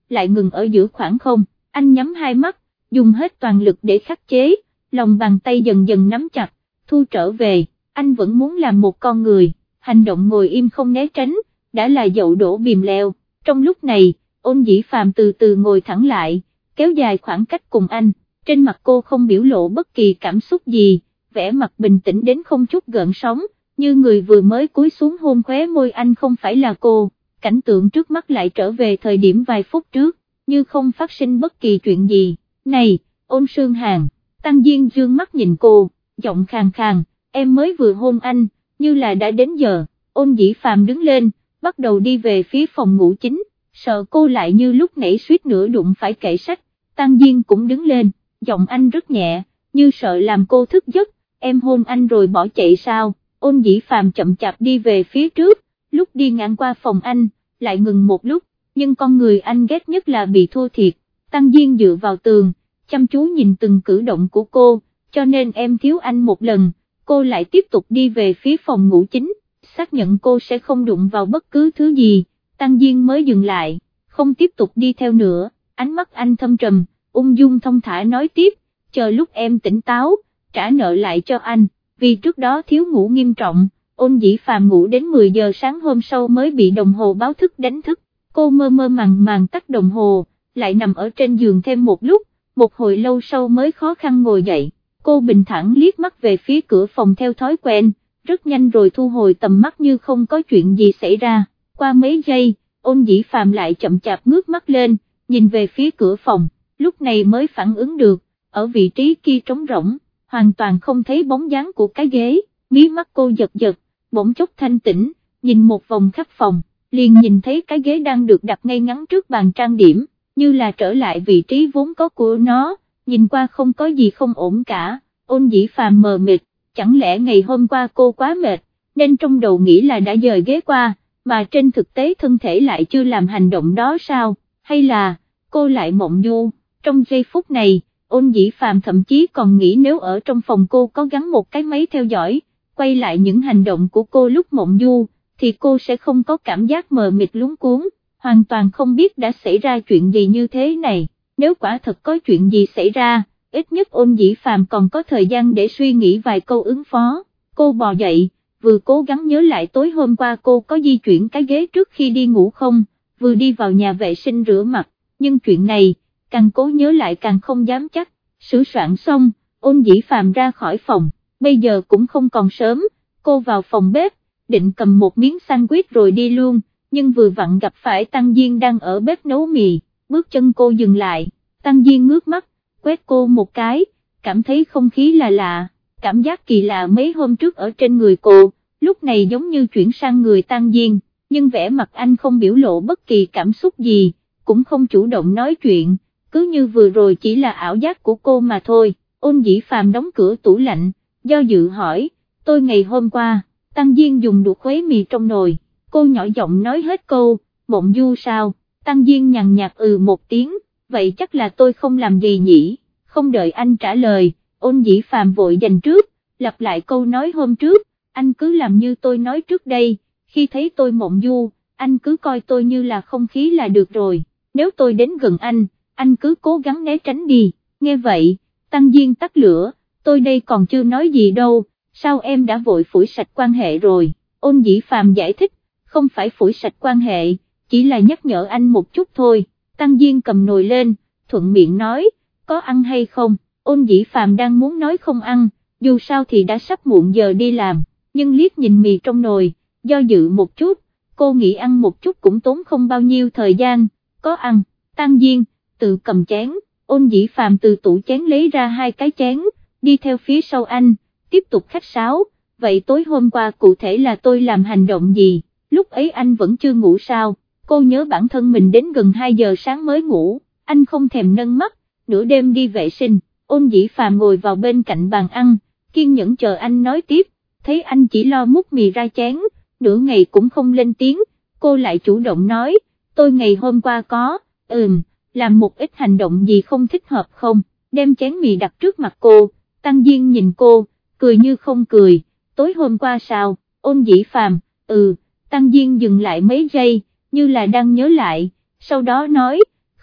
lại ngừng ở giữa khoảng không, anh nhắm hai mắt, dùng hết toàn lực để khắc chế, lòng bàn tay dần dần nắm chặt, thu trở về, anh vẫn muốn làm một con người, hành động ngồi im không né tránh, đã là dậu đổ bìm leo. Trong lúc này, Ôn Dĩ Phàm từ từ ngồi thẳng lại, kéo dài khoảng cách cùng anh, trên mặt cô không biểu lộ bất kỳ cảm xúc gì, vẻ mặt bình tĩnh đến không chút gợn sóng, như người vừa mới cúi xuống hôn khóe môi anh không phải là cô, cảnh tượng trước mắt lại trở về thời điểm vài phút trước, như không phát sinh bất kỳ chuyện gì. Này, Ôn Sương Hàn, Tăng Diên dương mắt nhìn cô, giọng khàn khàn, em mới vừa hôn anh, như là đã đến giờ. Ôn Dĩ Phàm đứng lên, bắt đầu đi về phía phòng ngủ chính, sợ cô lại như lúc nãy suýt nữa đụng phải kệ sách. Tăng Diên cũng đứng lên, giọng anh rất nhẹ, như sợ làm cô thức giấc, em hôn anh rồi bỏ chạy sao? Ôn Dĩ Phàm chậm chạp đi về phía trước, lúc đi ngang qua phòng anh, lại ngừng một lúc, nhưng con người anh ghét nhất là bị thua thiệt. Tăng Diên dựa vào tường, chăm chú nhìn từng cử động của cô, cho nên em thiếu anh một lần, cô lại tiếp tục đi về phía phòng ngủ chính, xác nhận cô sẽ không đụng vào bất cứ thứ gì, Tăng Diên mới dừng lại, không tiếp tục đi theo nữa, ánh mắt anh thâm trầm, ung dung thong thả nói tiếp, chờ lúc em tỉnh táo, trả nợ lại cho anh, vì trước đó thiếu ngủ nghiêm trọng, Ôn Dĩ Phàm ngủ đến mười giờ sáng hôm sau mới bị đồng hồ báo thức đánh thức, cô mơ mơ màng màng tắt đồng hồ, lại nằm ở trên giường thêm một lúc, một hồi lâu sau mới khó khăn ngồi dậy, cô bình thản liếc mắt về phía cửa phòng theo thói quen, rất nhanh rồi thu hồi tầm mắt như không có chuyện gì xảy ra, qua mấy giây, Ôn Dĩ Phàm lại chậm chạp ngước mắt lên, nhìn về phía cửa phòng, lúc này mới phản ứng được, ở vị trí kia trống rỗng, hoàn toàn không thấy bóng dáng của cái ghế, mí mắt cô giật giật, bỗng chốc thanh tĩnh, nhìn một vòng khắp phòng, liền nhìn thấy cái ghế đang được đặt ngay ngắn trước bàn trang điểm, như là trở lại vị trí vốn có của nó, nhìn qua không có gì không ổn cả. Ôn Dĩ Phàm mờ mịt, chẳng lẽ ngày hôm qua cô quá mệt, nên trong đầu nghĩ là đã dời ghế qua, mà trên thực tế thân thể lại chưa làm hành động đó sao, hay là, cô lại mộng du. Trong giây phút này, Ôn Dĩ Phàm thậm chí còn nghĩ nếu ở trong phòng cô có gắn một cái máy theo dõi, quay lại những hành động của cô lúc mộng du, thì cô sẽ không có cảm giác mờ mịt luống cuống, hoàn toàn không biết đã xảy ra chuyện gì như thế này, nếu quả thật có chuyện gì xảy ra, ít nhất Ôn Dĩ Phàm còn có thời gian để suy nghĩ vài câu ứng phó. Cô bò dậy, vừa cố gắng nhớ lại tối hôm qua cô có di chuyển cái ghế trước khi đi ngủ không, vừa đi vào nhà vệ sinh rửa mặt, nhưng chuyện này, càng cố nhớ lại càng không dám chắc. Sửa soạn xong, Ôn Dĩ Phàm ra khỏi phòng, bây giờ cũng không còn sớm, cô vào phòng bếp, định cầm một miếng sandwich rồi đi luôn, nhưng vừa vặn gặp phải Tăng Diên đang ở bếp nấu mì, bước chân cô dừng lại, Tăng Diên ngước mắt, quét cô một cái, cảm thấy không khí là lạ, cảm giác kỳ lạ mấy hôm trước ở trên người cô, lúc này giống như chuyển sang người Tăng Diên, nhưng vẻ mặt anh không biểu lộ bất kỳ cảm xúc gì, cũng không chủ động nói chuyện, cứ như vừa rồi chỉ là ảo giác của cô mà thôi. Ôn Dĩ Phàm đóng cửa tủ lạnh, do dự hỏi, tôi ngày hôm qua, Tăng Diên dùng đũa khuấy mì trong nồi, cô nhỏ giọng nói hết câu, mộng du sao, Tăng Diên nhàn nhạt ừ một tiếng, vậy chắc là tôi không làm gì nhỉ, không đợi anh trả lời, Ôn Dĩ Phàm vội dành trước, lặp lại câu nói hôm trước, anh cứ làm như tôi nói trước đây, khi thấy tôi mộng du, anh cứ coi tôi như là không khí là được rồi, nếu tôi đến gần anh, anh cứ cố gắng né tránh đi. Nghe vậy, Tăng Diên tắt lửa, tôi đây còn chưa nói gì đâu, sao em đã vội phủi sạch quan hệ rồi? Ôn Dĩ Phàm giải thích, không phải phủi sạch quan hệ, chỉ là nhắc nhở anh một chút thôi. Tăng Diên cầm nồi lên, thuận miệng nói, có ăn hay không? Ôn Dĩ Phàm đang muốn nói không ăn, dù sao thì đã sắp muộn giờ đi làm, nhưng liếc nhìn mì trong nồi, do dự một chút, cô nghĩ ăn một chút cũng tốn không bao nhiêu thời gian, có ăn. Tăng Diên tự cầm chén, Ôn Dĩ Phàm từ tủ chén lấy ra hai cái chén, đi theo phía sau anh, tiếp tục khách sáo, vậy tối hôm qua cụ thể là tôi làm hành động gì, lúc ấy anh vẫn chưa ngủ sao? Cô nhớ bản thân mình đến gần hai giờ sáng mới ngủ, anh không thèm nâng mắt, nửa đêm đi vệ sinh. Ôn Dĩ Phàm ngồi vào bên cạnh bàn ăn, kiên nhẫn chờ anh nói tiếp, thấy anh chỉ lo múc mì ra chén, nửa ngày cũng không lên tiếng, cô lại chủ động nói, tôi ngày hôm qua có, ừm, làm một ít hành động gì không thích hợp không, đem chén mì đặt trước mặt cô. Tăng Diên nhìn cô, cười như không cười, tối hôm qua sao? Ôn Dĩ Phàm, ừ. Tăng Diên dừng lại mấy giây, như là đang nhớ lại, sau đó nói,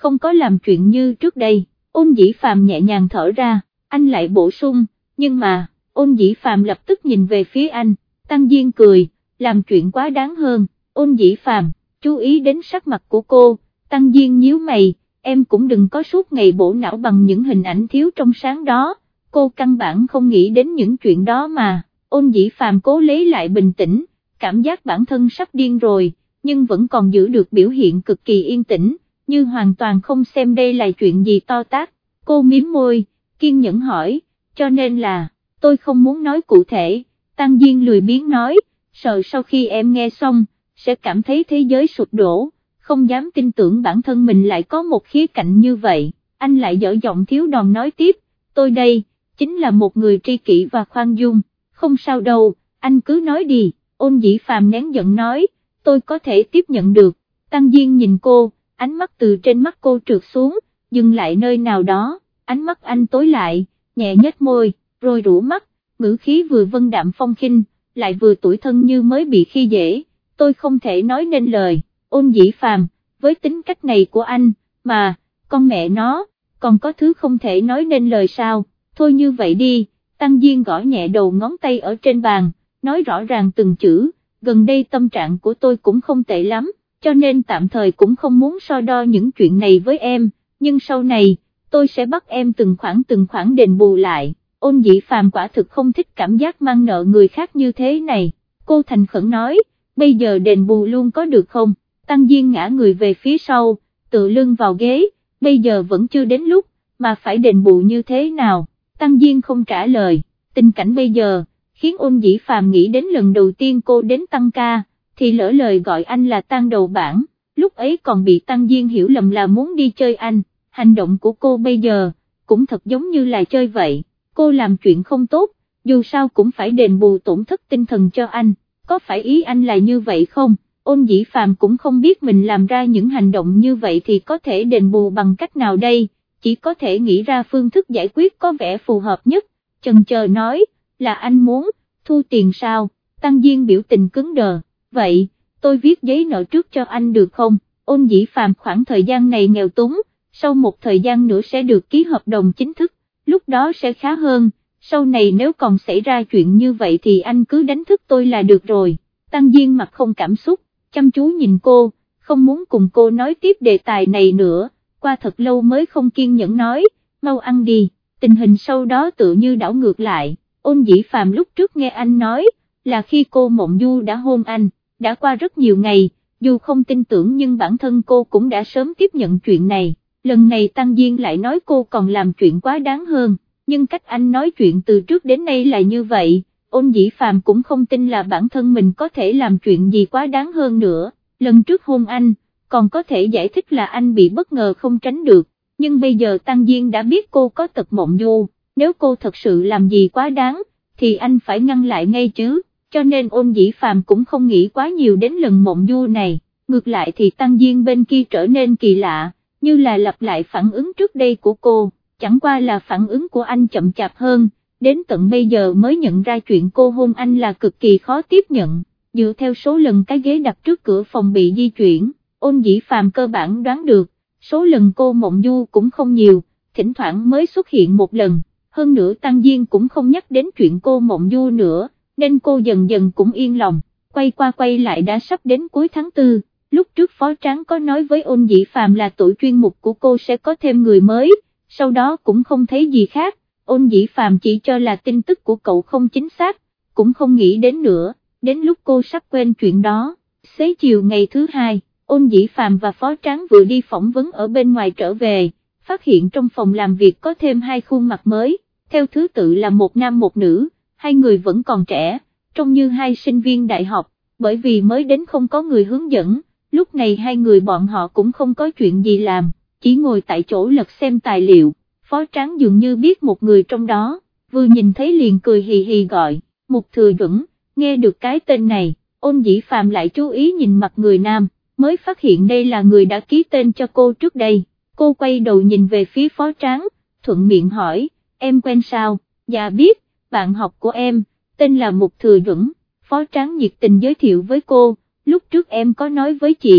không có làm chuyện như trước đây. Ôn Dĩ Phàm nhẹ nhàng thở ra, anh lại bổ sung, nhưng mà, Ôn Dĩ Phàm lập tức nhìn về phía anh, Tăng Diên cười, làm chuyện quá đáng hơn. Ôn Dĩ Phàm, chú ý đến sắc mặt của cô, Tăng Diên nhíu mày, em cũng đừng có suốt ngày bổ não bằng những hình ảnh thiếu trong sáng đó, cô căn bản không nghĩ đến những chuyện đó mà. Ôn Dĩ Phàm cố lấy lại bình tĩnh, cảm giác bản thân sắp điên rồi, nhưng vẫn còn giữ được biểu hiện cực kỳ yên tĩnh, như hoàn toàn không xem đây là chuyện gì to tát. Cô mím môi, kiên nhẫn hỏi, cho nên là, tôi không muốn nói cụ thể. Tăng Diên lười biếng nói, sợ sau khi em nghe xong, sẽ cảm thấy thế giới sụp đổ, không dám tin tưởng bản thân mình lại có một khía cạnh như vậy. Anh lại dở giọng thiếu đòn nói tiếp, tôi đây, chính là một người tri kỷ và khoan dung, không sao đâu, anh cứ nói đi. Ôn Dĩ Phàm nén giận nói, tôi có thể tiếp nhận được. Tăng Diên nhìn cô, ánh mắt từ trên mắt cô trượt xuống, dừng lại nơi nào đó, ánh mắt anh tối lại, nhẹ nhếch môi, rồi rũ mắt, ngữ khí vừa vân đạm phong khinh, lại vừa tủi thân như mới bị khi dễ, tôi không thể nói nên lời. Ôn Dĩ Phàm, với tính cách này của anh, mà, con mẹ nó, còn có thứ không thể nói nên lời sao, thôi như vậy đi. Tăng Diên gõ nhẹ đầu ngón tay ở trên bàn, nói rõ ràng từng chữ, gần đây tâm trạng của tôi cũng không tệ lắm, cho nên tạm thời cũng không muốn so đo những chuyện này với em, nhưng sau này, tôi sẽ bắt em từng khoản từng khoản đền bù lại. Ôn Dĩ Phàm quả thực không thích cảm giác mang nợ người khác như thế này, cô thành khẩn nói, bây giờ đền bù luôn có được không? Tăng Diên ngã người về phía sau, tự lưng vào ghế, bây giờ vẫn chưa đến lúc, mà phải đền bù như thế nào? Tăng Diên không trả lời, tình cảnh bây giờ, khiến Ôn Dĩ Phàm nghĩ đến lần đầu tiên cô đến Tăng ca, thì lỡ lời gọi anh là Tăng đầu bảng, lúc ấy còn bị Tăng Diên hiểu lầm là muốn đi chơi anh, hành động của cô bây giờ, cũng thật giống như là chơi vậy, cô làm chuyện không tốt, dù sao cũng phải đền bù tổn thất tinh thần cho anh, có phải ý anh là như vậy không? Ôn Dĩ Phàm cũng không biết mình làm ra những hành động như vậy thì có thể đền bù bằng cách nào đây, chỉ có thể nghĩ ra phương thức giải quyết có vẻ phù hợp nhất, chần chờ nói, là anh muốn thu tiền sao? Tăng Diên biểu tình cứng đờ, vậy, tôi viết giấy nợ trước cho anh được không? Ôn Dĩ Phàm khoảng thời gian này nghèo túng, sau một thời gian nữa sẽ được ký hợp đồng chính thức, lúc đó sẽ khá hơn, sau này nếu còn xảy ra chuyện như vậy thì anh cứ đánh thức tôi là được rồi. Tăng Diên mặt không cảm xúc, chăm chú nhìn cô, không muốn cùng cô nói tiếp đề tài này nữa, qua thật lâu mới không kiên nhẫn nói, mau ăn đi. Tình hình sau đó tự như đảo ngược lại, Ôn Dĩ Phàm lúc trước nghe anh nói, là khi cô Mộng Du đã hôn anh, đã qua rất nhiều ngày, dù không tin tưởng nhưng bản thân cô cũng đã sớm tiếp nhận chuyện này, lần này Tăng Diên lại nói cô còn làm chuyện quá đáng hơn, nhưng cách anh nói chuyện từ trước đến nay là như vậy, Ôn Dĩ Phàm cũng không tin là bản thân mình có thể làm chuyện gì quá đáng hơn nữa, lần trước hôn anh, còn có thể giải thích là anh bị bất ngờ không tránh được, nhưng bây giờ Tăng Diên đã biết cô có tật Mộng Du, nếu cô thật sự làm gì quá đáng, thì anh phải ngăn lại ngay chứ, cho nên Ôn Dĩ Phàm cũng không nghĩ quá nhiều đến lần Mộng Du này, ngược lại thì Tăng Diên bên kia trở nên kỳ lạ, như là lặp lại phản ứng trước đây của cô, chẳng qua là phản ứng của anh chậm chạp hơn, đến tận bây giờ mới nhận ra chuyện cô hôn anh là cực kỳ khó tiếp nhận, dựa theo số lần cái ghế đặt trước cửa phòng bị di chuyển, Ôn Dĩ Phàm cơ bản đoán được, số lần cô Mộng Du cũng không nhiều, thỉnh thoảng mới xuất hiện một lần, hơn nữa Tăng Diên cũng không nhắc đến chuyện cô Mộng Du nữa, nên cô dần dần cũng yên lòng, quay qua quay lại đã sắp đến cuối tháng tư, lúc trước Phó Tráng có nói với Ôn Dĩ Phàm là tổ chuyên mục của cô sẽ có thêm người mới, sau đó cũng không thấy gì khác, Ôn Dĩ Phàm chỉ cho là tin tức của cậu không chính xác, cũng không nghĩ đến nữa, đến lúc cô sắp quên chuyện đó, xế chiều ngày thứ hai, Ôn Dĩ Phàm và Phó Tráng vừa đi phỏng vấn ở bên ngoài trở về, phát hiện trong phòng làm việc có thêm hai khuôn mặt mới, theo thứ tự là một nam một nữ, hai người vẫn còn trẻ, trông như hai sinh viên đại học, bởi vì mới đến không có người hướng dẫn, lúc này hai người bọn họ cũng không có chuyện gì làm, chỉ ngồi tại chỗ lật xem tài liệu, Phó Tráng dường như biết một người trong đó, vừa nhìn thấy liền cười hì hì gọi, Mục Thừa Duẩn, nghe được cái tên này, Ôn Dĩ Phàm lại chú ý nhìn mặt người nam, mới phát hiện đây là người đã ký tên cho cô trước đây, cô quay đầu nhìn về phía Phó Tráng, thuận miệng hỏi, em quen sao? Dạ biết, bạn học của em, tên là Mục Thừa Duẩn, Phó Tráng nhiệt tình giới thiệu với cô, lúc trước em có nói với chị,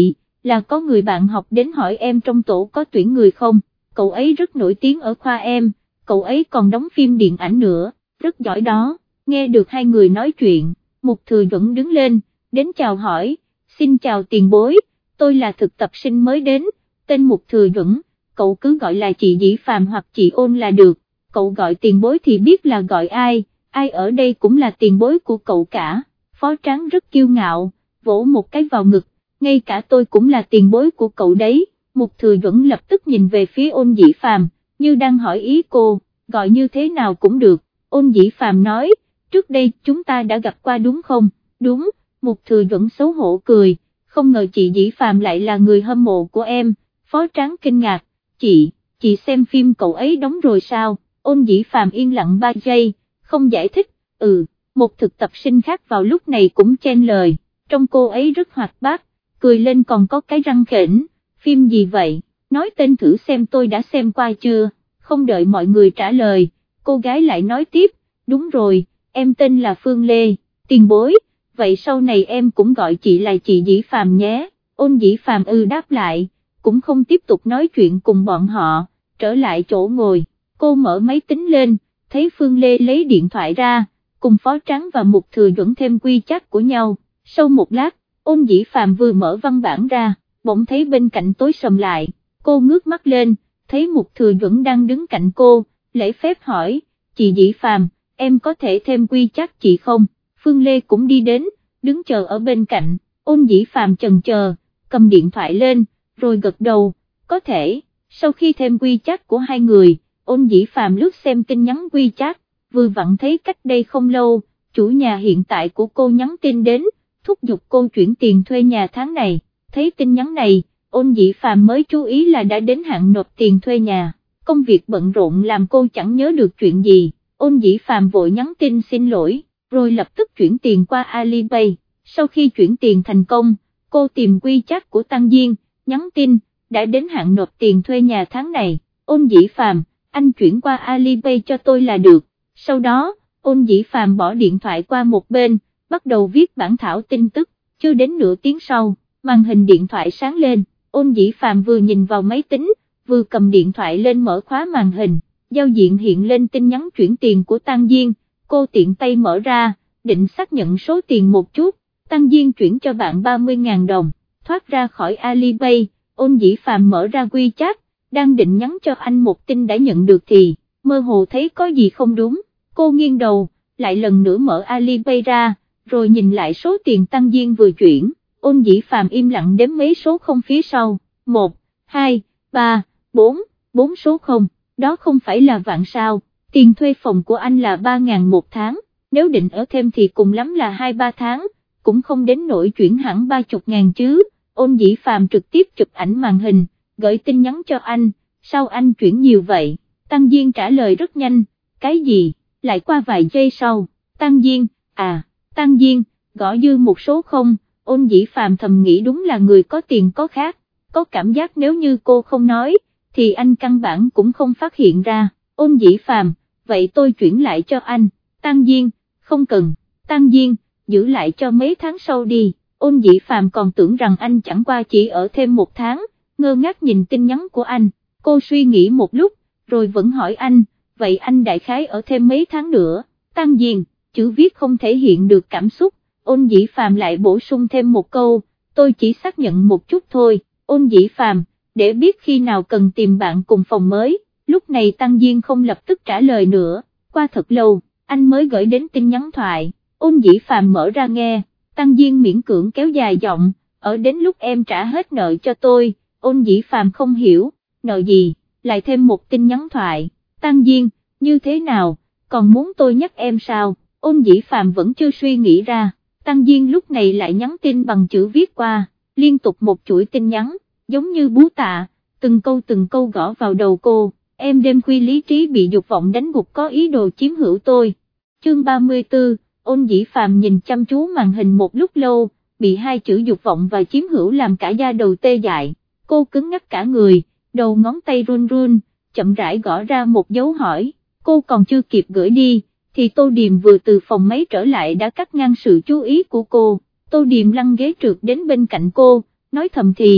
là có người bạn học đến hỏi em trong tổ có tuyển người không, cậu ấy rất nổi tiếng ở khoa em, cậu ấy còn đóng phim điện ảnh nữa, rất giỏi đó. Nghe được hai người nói chuyện, Mục Thừa Duẩn đứng lên, đến chào hỏi, xin chào tiền bối, tôi là thực tập sinh mới đến, tên Mục Thừa Duẩn, cậu cứ gọi là chị Dĩ Phàm hoặc chị Ôn là được, cậu gọi tiền bối thì biết là gọi ai, ai ở đây cũng là tiền bối của cậu cả. Phó Tráng rất kiêu ngạo, vỗ một cái vào ngực, ngay cả tôi cũng là tiền bối của cậu đấy. Mục Thừa Duẩn lập tức nhìn về phía Ôn Dĩ Phàm, như đang hỏi ý cô, gọi như thế nào cũng được. Ôn Dĩ Phàm nói, trước đây chúng ta đã gặp qua đúng không? Đúng. Mục Thừa Duẩn xấu hổ cười, không ngờ chị Dĩ Phàm lại là người hâm mộ của em. Phó Tráng kinh ngạc, chị, chị xem phim cậu ấy đóng rồi sao? Ôn Dĩ Phàm yên lặng ba giây, không giải thích. Ừ. Một thực tập sinh khác vào lúc này cũng chen lời, trong cô ấy rất hoạt bát, cười lên còn có cái răng khểnh. Phim gì vậy, nói tên thử xem tôi đã xem qua chưa. Không đợi mọi người trả lời, cô gái lại nói tiếp, đúng rồi, em tên là Phương Lê, tiền bối, vậy sau này em cũng gọi chị là chị Dĩ Phàm nhé. Ôn Dĩ Phàm ư đáp lại, cũng không tiếp tục nói chuyện cùng bọn họ, trở lại chỗ ngồi, cô mở máy tính lên, thấy Phương Lê lấy điện thoại ra, cùng Phó Tráng và Mục Thừa Duẩn thêm quy chắc của nhau. Sau một lát, Ôn Dĩ Phàm vừa mở văn bản ra, bỗng thấy bên cạnh tối sầm lại, cô ngước mắt lên, thấy Mục Thừa Duẩn đang đứng cạnh cô, lễ phép hỏi, chị Dĩ Phàm, em có thể thêm quy chắc chị không? Phương Lê cũng đi đến, đứng chờ ở bên cạnh. Ôn Dĩ Phàm chần chờ, cầm điện thoại lên, rồi gật đầu, có thể. Sau khi thêm quy chắc của hai người, Ôn Dĩ Phàm lướt xem tin nhắn quy chắc, vừa vặn thấy cách đây không lâu, chủ nhà hiện tại của cô nhắn tin đến, thúc giục cô chuyển tiền thuê nhà tháng này. Thấy tin nhắn này, Ôn Dĩ Phàm mới chú ý là đã đến hạn nộp tiền thuê nhà. Công việc bận rộn làm cô chẳng nhớ được chuyện gì. Ôn Dĩ Phàm vội nhắn tin xin lỗi, rồi lập tức chuyển tiền qua Alipay. Sau khi chuyển tiền thành công, cô tìm quy chắc của Tăng Diên, nhắn tin, đã đến hạn nộp tiền thuê nhà tháng này. Ôn Dĩ Phàm, anh chuyển qua Alipay cho tôi là được. Sau đó, Ôn Dĩ Phàm bỏ điện thoại qua một bên, bắt đầu viết bản thảo tin tức. Chưa đến nửa tiếng sau, màn hình điện thoại sáng lên, Ôn Dĩ Phàm vừa nhìn vào máy tính, vừa cầm điện thoại lên mở khóa màn hình, giao diện hiện lên tin nhắn chuyển tiền của Tăng Diên, cô tiện tay mở ra, định xác nhận số tiền một chút. Tăng Diên chuyển cho bạn ba mươi nghìn đồng, thoát ra khỏi Alipay. Ôn Dĩ Phàm mở ra WeChat, đang định nhắn cho anh một tin đã nhận được thì, mơ hồ thấy có gì không đúng, cô nghiêng đầu, lại lần nữa mở Alipay ra, rồi nhìn lại số tiền Tăng Diên vừa chuyển. Ôn Dĩ Phàm im lặng đếm mấy số không phía sau, một, hai, ba, bốn, bốn số không, đó không phải là vạn sao, tiền thuê phòng của anh là ba ngàn một tháng, nếu định ở thêm thì cùng lắm là hai ba tháng, cũng không đến nỗi chuyển hẳn ba chục ngàn chứ. Ôn Dĩ Phàm trực tiếp chụp ảnh màn hình, gửi tin nhắn cho anh, sao anh chuyển nhiều vậy? Tăng Diên trả lời rất nhanh, cái gì? Lại qua vài giây sau, Tăng Diên, à, Tăng Diên, gõ dư một số không. Ôn Dĩ Phàm thầm nghĩ đúng là người có tiền có khác, có cảm giác nếu như cô không nói, thì anh căn bản cũng không phát hiện ra. Ôn Dĩ Phàm, vậy tôi chuyển lại cho anh. Tăng Diên, không cần. Tăng Diên, giữ lại cho mấy tháng sau đi. Ôn Dĩ Phàm còn tưởng rằng anh chẳng qua chỉ ở thêm một tháng, ngơ ngác nhìn tin nhắn của anh, cô suy nghĩ một lúc, rồi vẫn hỏi anh, vậy anh đại khái ở thêm mấy tháng nữa? Tăng Diên, chữ viết không thể hiện được cảm xúc. Ôn Dĩ Phàm lại bổ sung thêm một câu, tôi chỉ xác nhận một chút thôi. Ôn Dĩ Phàm, để biết khi nào cần tìm bạn cùng phòng mới. Lúc này Tăng Diên không lập tức trả lời nữa, qua thật lâu, anh mới gửi đến tin nhắn thoại. Ôn Dĩ Phàm mở ra nghe, Tăng Diên miễn cưỡng kéo dài giọng, ở đến lúc em trả hết nợ cho tôi. Ôn Dĩ Phàm không hiểu, nợ gì, lại thêm một tin nhắn thoại. Tăng Diên, như thế nào, còn muốn tôi nhắc em sao? Ôn Dĩ Phàm vẫn chưa suy nghĩ ra. Tăng Diên lúc này lại nhắn tin bằng chữ viết qua, liên tục một chuỗi tin nhắn, giống như búa tạ, từng câu từng câu gõ vào đầu cô. Em đêm khuya lý trí bị dục vọng đánh gục có ý đồ chiếm hữu tôi. Chương ba mươi tư, Ôn Dĩ Phàm nhìn chăm chú màn hình một lúc lâu, bị hai chữ dục vọng và chiếm hữu làm cả da đầu tê dại, cô cứng ngắc cả người, đầu ngón tay run run, chậm rãi gõ ra một dấu hỏi. Cô còn chưa kịp gửi đi, thì Tô Điềm vừa từ phòng máy trở lại đã cắt ngang sự chú ý của cô. Tô Điềm lăn ghế trượt đến bên cạnh cô, nói thầm thì,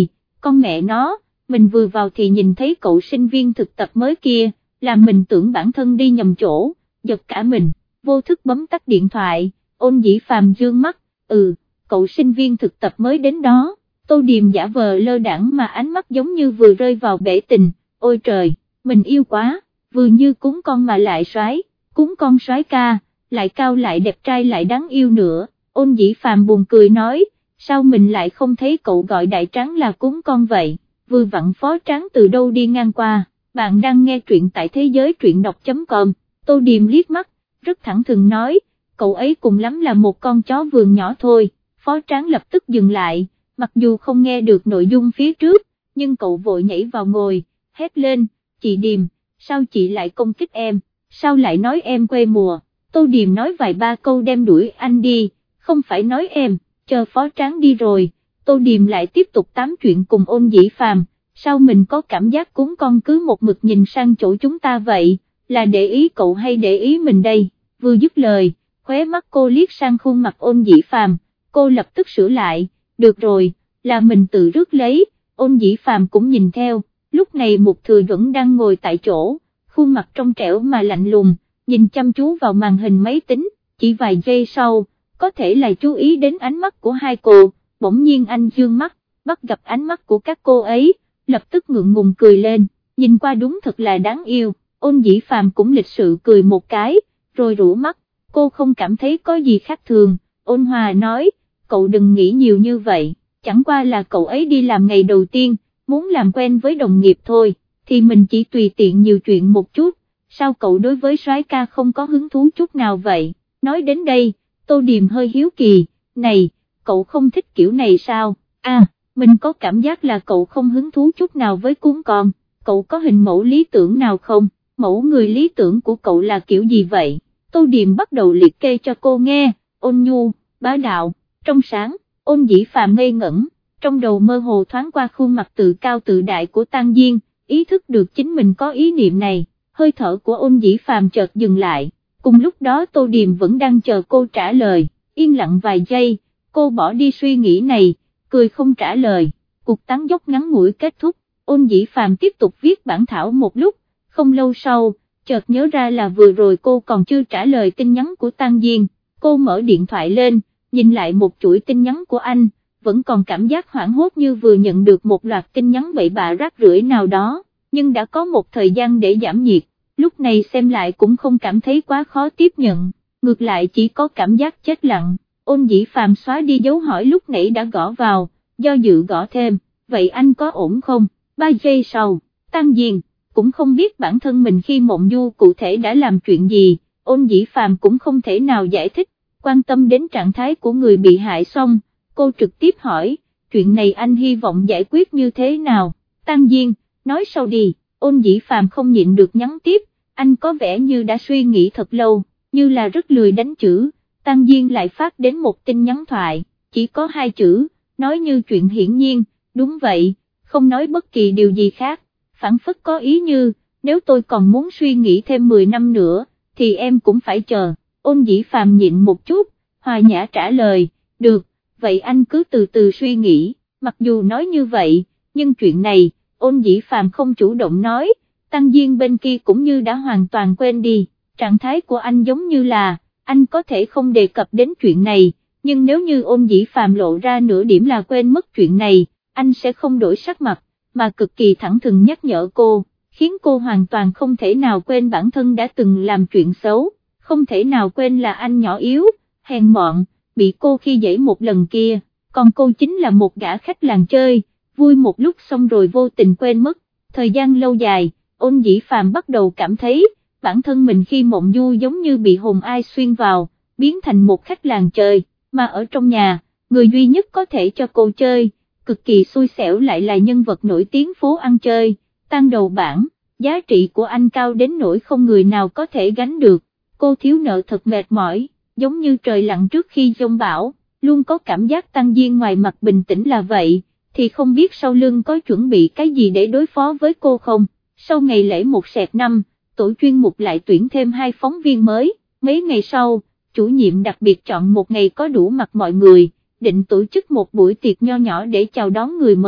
con mẹ nó, mình vừa vào thì nhìn thấy cậu sinh viên thực tập mới kia, làm mình tưởng bản thân đi nhầm chỗ, giật cả mình, vô thức bấm tắt điện thoại. Ôn Dĩ Phàm dương mắt, ừ, cậu sinh viên thực tập mới đến đó. Tô Điềm giả vờ lơ đãng mà ánh mắt giống như vừa rơi vào bể tình, ôi trời, mình yêu quá, vừa như cún con mà lại soái, cún con soái ca, lại cao lại đẹp trai lại đáng yêu nữa. Ôn Dĩ Phàm buồn cười nói, sao mình lại không thấy cậu gọi Đại Tráng là cún con vậy, vừa vặn Phó Tráng từ đâu đi ngang qua. Bạn đang nghe truyện tại thế giới truyện đọc com. Tô Điềm liếc mắt, rất thẳng thừng nói, cậu ấy cùng lắm là một con chó vườn nhỏ thôi. Phó Tráng lập tức dừng lại, mặc dù không nghe được nội dung phía trước, nhưng cậu vội nhảy vào ngồi, hét lên, chị Điềm, sao chị lại công kích em, sao lại nói em quê mùa. Tô Điềm nói vài ba câu đem đuổi anh đi, không phải nói em. Chờ Phó Tráng đi rồi, Tô Điềm lại tiếp tục tám chuyện cùng Ôn Dĩ Phàm. Sao mình có cảm giác cún con cứ một mực nhìn sang chỗ chúng ta vậy, là để ý cậu hay để ý mình đây. Vừa dứt lời, khóe mắt cô liếc sang khuôn mặt Ôn Dĩ Phàm, cô lập tức sửa lại, được rồi, là mình tự rước lấy. Ôn Dĩ Phàm cũng nhìn theo, lúc này Mục Thừa Duẩn đang ngồi tại chỗ, khuôn mặt trong trẻo mà lạnh lùng, nhìn chăm chú vào màn hình máy tính. Chỉ vài giây sau, có thể là chú ý đến ánh mắt của hai cô, bỗng nhiên anh dương mắt, bắt gặp ánh mắt của các cô ấy, lập tức ngượng ngùng cười lên, nhìn qua đúng thật là đáng yêu. Ôn Dĩ Phàm cũng lịch sự cười một cái, rồi rũ mắt, cô không cảm thấy có gì khác thường. Ôn Hòa nói, cậu đừng nghĩ nhiều như vậy, chẳng qua là cậu ấy đi làm ngày đầu tiên, muốn làm quen với đồng nghiệp thôi, thì mình chỉ tùy tiện nhiều chuyện một chút, sao cậu đối với soái ca không có hứng thú chút nào vậy. Nói đến đây, Tô Điềm hơi hiếu kỳ, này, cậu không thích kiểu này sao? À, mình có cảm giác là cậu không hứng thú chút nào với cún con, cậu có hình mẫu lý tưởng nào không? Mẫu người lý tưởng của cậu là kiểu gì vậy? Tô Điềm bắt đầu liệt kê cho cô nghe, ôn nhu, bá đạo, trong sáng. Ôn Dĩ Phàm ngây ngẩn, trong đầu mơ hồ thoáng qua khuôn mặt tự cao tự đại của Tang Diên, ý thức được chính mình có ý niệm này, hơi thở của Ôn Dĩ Phàm chợt dừng lại, cùng lúc đó Tô Điềm vẫn đang chờ cô trả lời, yên lặng vài giây, cô bỏ đi suy nghĩ này, cười không trả lời. Cuộc tán dóc ngắn ngủi kết thúc, Ôn Dĩ Phàm tiếp tục viết bản thảo một lúc, không lâu sau, chợt nhớ ra là vừa rồi cô còn chưa trả lời tin nhắn của Tang Diên, cô mở điện thoại lên, nhìn lại một chuỗi tin nhắn của anh, vẫn còn cảm giác hoảng hốt như vừa nhận được một loạt tin nhắn bậy bạ rác rưởi nào đó, nhưng đã có một thời gian để giảm nhiệt, lúc này xem lại cũng không cảm thấy quá khó tiếp nhận, ngược lại chỉ có cảm giác chết lặng. Ôn Dĩ Phàm xóa đi dấu hỏi lúc nãy đã gõ vào, do dự gõ thêm, vậy anh có ổn không? Ba giây sau, Tang Diên cũng không biết bản thân mình khi mộng du cụ thể đã làm chuyện gì, Ôn Dĩ Phàm cũng không thể nào giải thích, quan tâm đến trạng thái của người bị hại xong, cô trực tiếp hỏi, chuyện này anh hy vọng giải quyết như thế nào? Tang Diên, nói sau đi. Ôn Dĩ Phàm không nhịn được nhắn tiếp, anh có vẻ như đã suy nghĩ thật lâu, như là rất lười đánh chữ. Tang Diên lại phát đến một tin nhắn thoại, chỉ có hai chữ, nói như chuyện hiển nhiên, đúng vậy, không nói bất kỳ điều gì khác, phản phất có ý như, nếu tôi còn muốn suy nghĩ thêm mười năm nữa, thì em cũng phải chờ. Ôn Dĩ Phàm nhịn một chút, hòa nhã trả lời, được, vậy anh cứ từ từ suy nghĩ. Mặc dù nói như vậy, nhưng chuyện này, Ôn Dĩ Phàm không chủ động nói, Tang Diên bên kia cũng như đã hoàn toàn quên đi, trạng thái của anh giống như là, anh có thể không đề cập đến chuyện này, nhưng nếu như Ôn Dĩ Phàm lộ ra nửa điểm là quên mất chuyện này, anh sẽ không đổi sắc mặt, mà cực kỳ thẳng thừng nhắc nhở cô, khiến cô hoàn toàn không thể nào quên bản thân đã từng làm chuyện xấu, không thể nào quên là anh nhỏ yếu, hèn mọn, bị cô khi dễ một lần kia, còn cô chính là một gã khách làng chơi, vui một lúc xong rồi vô tình quên mất. Thời gian lâu dài, Ôn Dĩ Phàm bắt đầu cảm thấy, bản thân mình khi mộng du giống như bị hồn ai xuyên vào, biến thành một khách làng chơi, mà ở trong nhà, người duy nhất có thể cho cô chơi, cực kỳ xui xẻo lại là nhân vật nổi tiếng phố ăn chơi, tăng đầu bảng, giá trị của anh cao đến nỗi không người nào có thể gánh được, cô thiếu nợ thật mệt mỏi, giống như trời lặng trước khi giông bão, luôn có cảm giác Tang Diên ngoài mặt bình tĩnh là vậy, thì không biết sau lưng có chuẩn bị cái gì để đối phó với cô không. Sau ngày lễ một sẹt năm, tổ chuyên mục lại tuyển thêm hai phóng viên mới, mấy ngày sau, chủ nhiệm đặc biệt chọn một ngày có đủ mặt mọi người, định tổ chức một buổi tiệc nho nhỏ để chào đón người mới,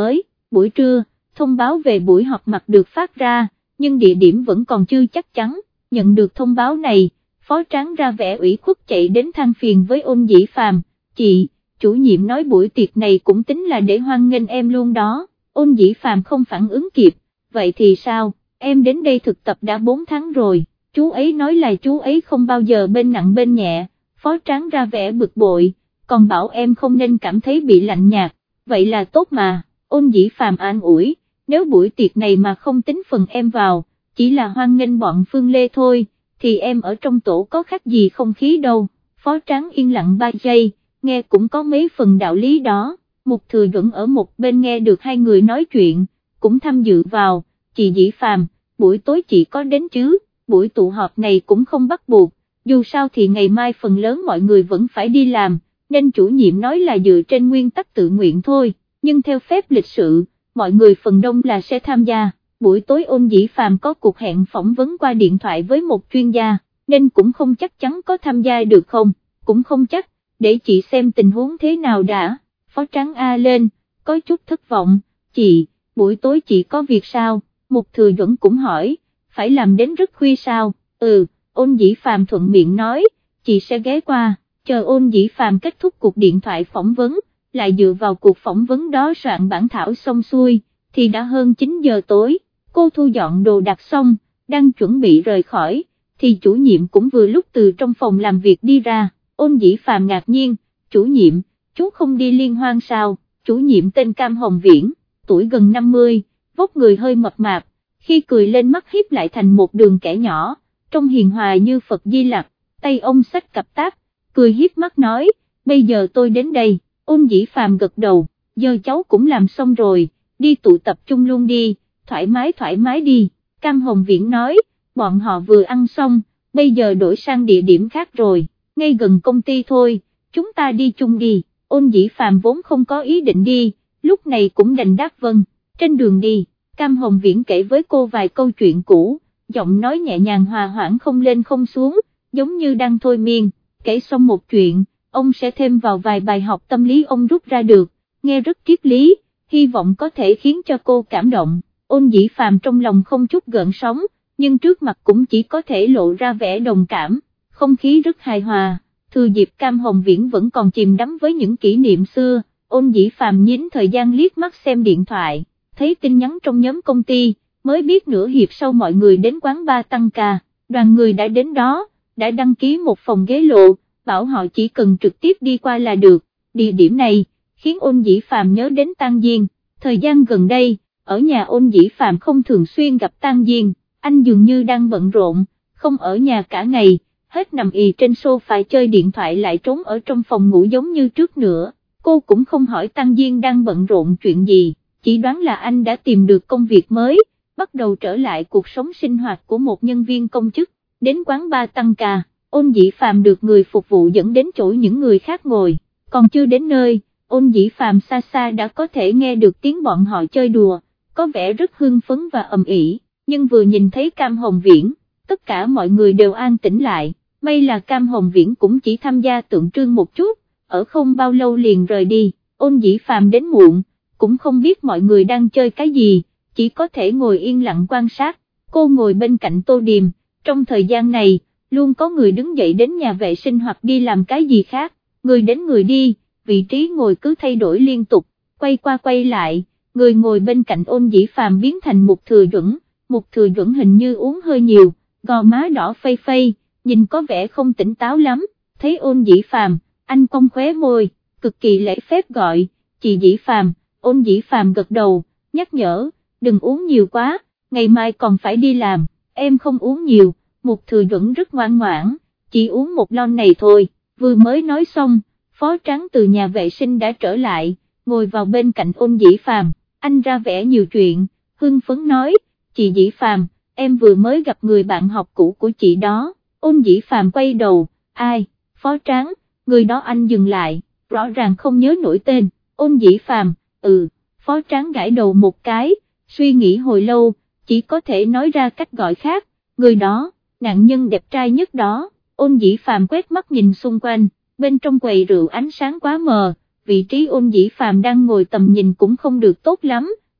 buổi trưa, thông báo về buổi họp mặt được phát ra, nhưng địa điểm vẫn còn chưa chắc chắn. Nhận được thông báo này, Phó Tráng ra vẻ ủy khuất chạy đến than phiền với Ôn Dĩ Phàm, chị, chủ nhiệm nói buổi tiệc này cũng tính là để hoan nghênh em luôn đó. Ôn Dĩ Phàm không phản ứng kịp, vậy thì sao, em đến đây thực tập đã bốn tháng rồi, chú ấy nói là chú ấy không bao giờ bên nặng bên nhẹ. Phó Tráng ra vẻ bực bội, còn bảo em không nên cảm thấy bị lạnh nhạt, vậy là tốt mà. Ôn Dĩ Phàm an ủi, nếu buổi tiệc này mà không tính phần em vào, chỉ là hoan nghênh bọn Phương Lê thôi, thì em ở trong tổ có khác gì không khí đâu. Phó Tráng yên lặng ba giây, nghe cũng có mấy phần đạo lý đó. Mục Thừa Duẩn ở một bên nghe được hai người nói chuyện, cũng tham dự vào, chị Dĩ Phàm, buổi tối chị có đến chứ, buổi tụ họp này cũng không bắt buộc, dù sao thì ngày mai phần lớn mọi người vẫn phải đi làm, nên chủ nhiệm nói là dựa trên nguyên tắc tự nguyện thôi, nhưng theo phép lịch sự, mọi người phần đông là sẽ tham gia. Buổi tối Ôn Dĩ Phàm có cuộc hẹn phỏng vấn qua điện thoại với một chuyên gia, nên cũng không chắc chắn có tham gia được không, cũng không chắc, để chị xem tình huống thế nào đã. Phó Tráng a lên, có chút thất vọng, chị, buổi tối chị có việc sao? Mục Thừa Duẩn cũng hỏi, phải làm đến rất khuya sao? Ừ, Ôn Dĩ Phàm thuận miệng nói, chị sẽ ghé qua. Chờ Ôn Dĩ Phàm kết thúc cuộc điện thoại phỏng vấn, lại dựa vào cuộc phỏng vấn đó soạn bản thảo xong xuôi, thì đã hơn chín giờ tối. Cô thu dọn đồ đạc xong, đang chuẩn bị rời khỏi, thì chủ nhiệm cũng vừa lúc từ trong phòng làm việc đi ra. Ôn Dĩ Phàm ngạc nhiên, chủ nhiệm, chú không đi liên hoan sao? Chủ nhiệm tên Cam Hồng Viễn, tuổi gần năm mươi, vóc người hơi mập mạp, khi cười lên mắt hiếp lại thành một đường kẻ nhỏ, trông hiền hòa như Phật Di Lặc, tay ông xách cặp táp, cười hiếp mắt nói, bây giờ tôi đến đây. Ôn Dĩ Phàm gật đầu, giờ cháu cũng làm xong rồi, đi tụ tập chung luôn đi, thoải mái thoải mái đi. Cam Hồng Viễn nói, bọn họ vừa ăn xong, bây giờ đổi sang địa điểm khác rồi, ngay gần công ty thôi, chúng ta đi chung đi. Ôn Dĩ Phàm vốn không có ý định đi, lúc này cũng đành đáp vâng. Trên đường đi, Cam Hồng Viễn kể với cô vài câu chuyện cũ, giọng nói nhẹ nhàng hòa hoãn không lên không xuống, giống như đang thôi miên. Kể xong một chuyện, ông sẽ thêm vào vài bài học tâm lý ông rút ra được, nghe rất triết lý, hy vọng có thể khiến cho cô cảm động. Ôn Dĩ Phàm trong lòng không chút gợn sóng, nhưng trước mặt cũng chỉ có thể lộ ra vẻ đồng cảm, không khí rất hài hòa. Thừa dịp Cam Hồng Viễn vẫn còn chìm đắm với những kỷ niệm xưa, Ôn Dĩ Phàm nhín thời gian liếc mắt xem điện thoại, thấy tin nhắn trong nhóm công ty, mới biết nửa hiệp sau mọi người đến quán bar tăng ca, đoàn người đã đến đó, đã đăng ký một phòng ghế lộ, bảo họ chỉ cần trực tiếp đi qua là được. Địa điểm này khiến Ôn Dĩ Phàm nhớ đến Tang Diên, thời gian gần đây, ở nhà Ôn Dĩ Phàm không thường xuyên gặp Tang Diên, anh dường như đang bận rộn, không ở nhà cả ngày, hết nằm ì trên sofa chơi điện thoại lại trốn ở trong phòng ngủ giống như trước nữa. Cô cũng không hỏi Tang Diên đang bận rộn chuyện gì, chỉ đoán là anh đã tìm được công việc mới, bắt đầu trở lại cuộc sống sinh hoạt của một nhân viên công chức. Đến quán bar tăng ca, Ôn Dĩ Phàm được người phục vụ dẫn đến chỗ những người khác ngồi, còn chưa đến nơi, Ôn Dĩ Phàm xa xa đã có thể nghe được tiếng bọn họ chơi đùa, có vẻ rất hưng phấn và ầm ĩ, nhưng vừa nhìn thấy Cam Hồng Viễn, tất cả mọi người đều an tĩnh lại, may là Cam Hồng Viễn cũng chỉ tham gia tượng trưng một chút, ở không bao lâu liền rời đi. Ôn Dĩ Phàm đến muộn, cũng không biết mọi người đang chơi cái gì, chỉ có thể ngồi yên lặng quan sát. Cô ngồi bên cạnh Tô Điềm, trong thời gian này, luôn có người đứng dậy đến nhà vệ sinh hoặc đi làm cái gì khác, người đến người đi, vị trí ngồi cứ thay đổi liên tục, quay qua quay lại, người ngồi bên cạnh Ôn Dĩ Phàm biến thành Mục Thừa Duẩn, Mục Thừa Duẩn hình như uống hơi nhiều, gò má đỏ phây phây, nhìn có vẻ không tỉnh táo lắm, thấy Ôn Dĩ Phàm, anh cong khóe môi, cực kỳ lễ phép gọi, chị Dĩ Phàm. Ôn Dĩ Phàm gật đầu, nhắc nhở, đừng uống nhiều quá, ngày mai còn phải đi làm. Em không uống nhiều. Mục Thừa Duẩn rất ngoan ngoãn, chỉ uống một lon này thôi. Vừa mới nói xong, Phó Tráng từ nhà vệ sinh đã trở lại, ngồi vào bên cạnh Ôn Dĩ Phàm, anh ra vẻ nhiều chuyện, hưng phấn nói, chị Dĩ Phàm, em vừa mới gặp người bạn học cũ của chị đó. Ôn Dĩ Phàm quay đầu, ai? Phó Tráng, người đó anh dừng lại, rõ ràng không nhớ nổi tên. Ôn Dĩ Phàm, ừ. Phó Tráng gãi đầu một cái, suy nghĩ hồi lâu, chỉ có thể nói ra cách gọi khác, người đó, nạn nhân đẹp trai nhất đó. Ôn Dĩ Phàm quét mắt nhìn xung quanh, bên trong quầy rượu ánh sáng quá mờ, vị trí Ôn Dĩ Phàm đang ngồi tầm nhìn cũng không được tốt lắm,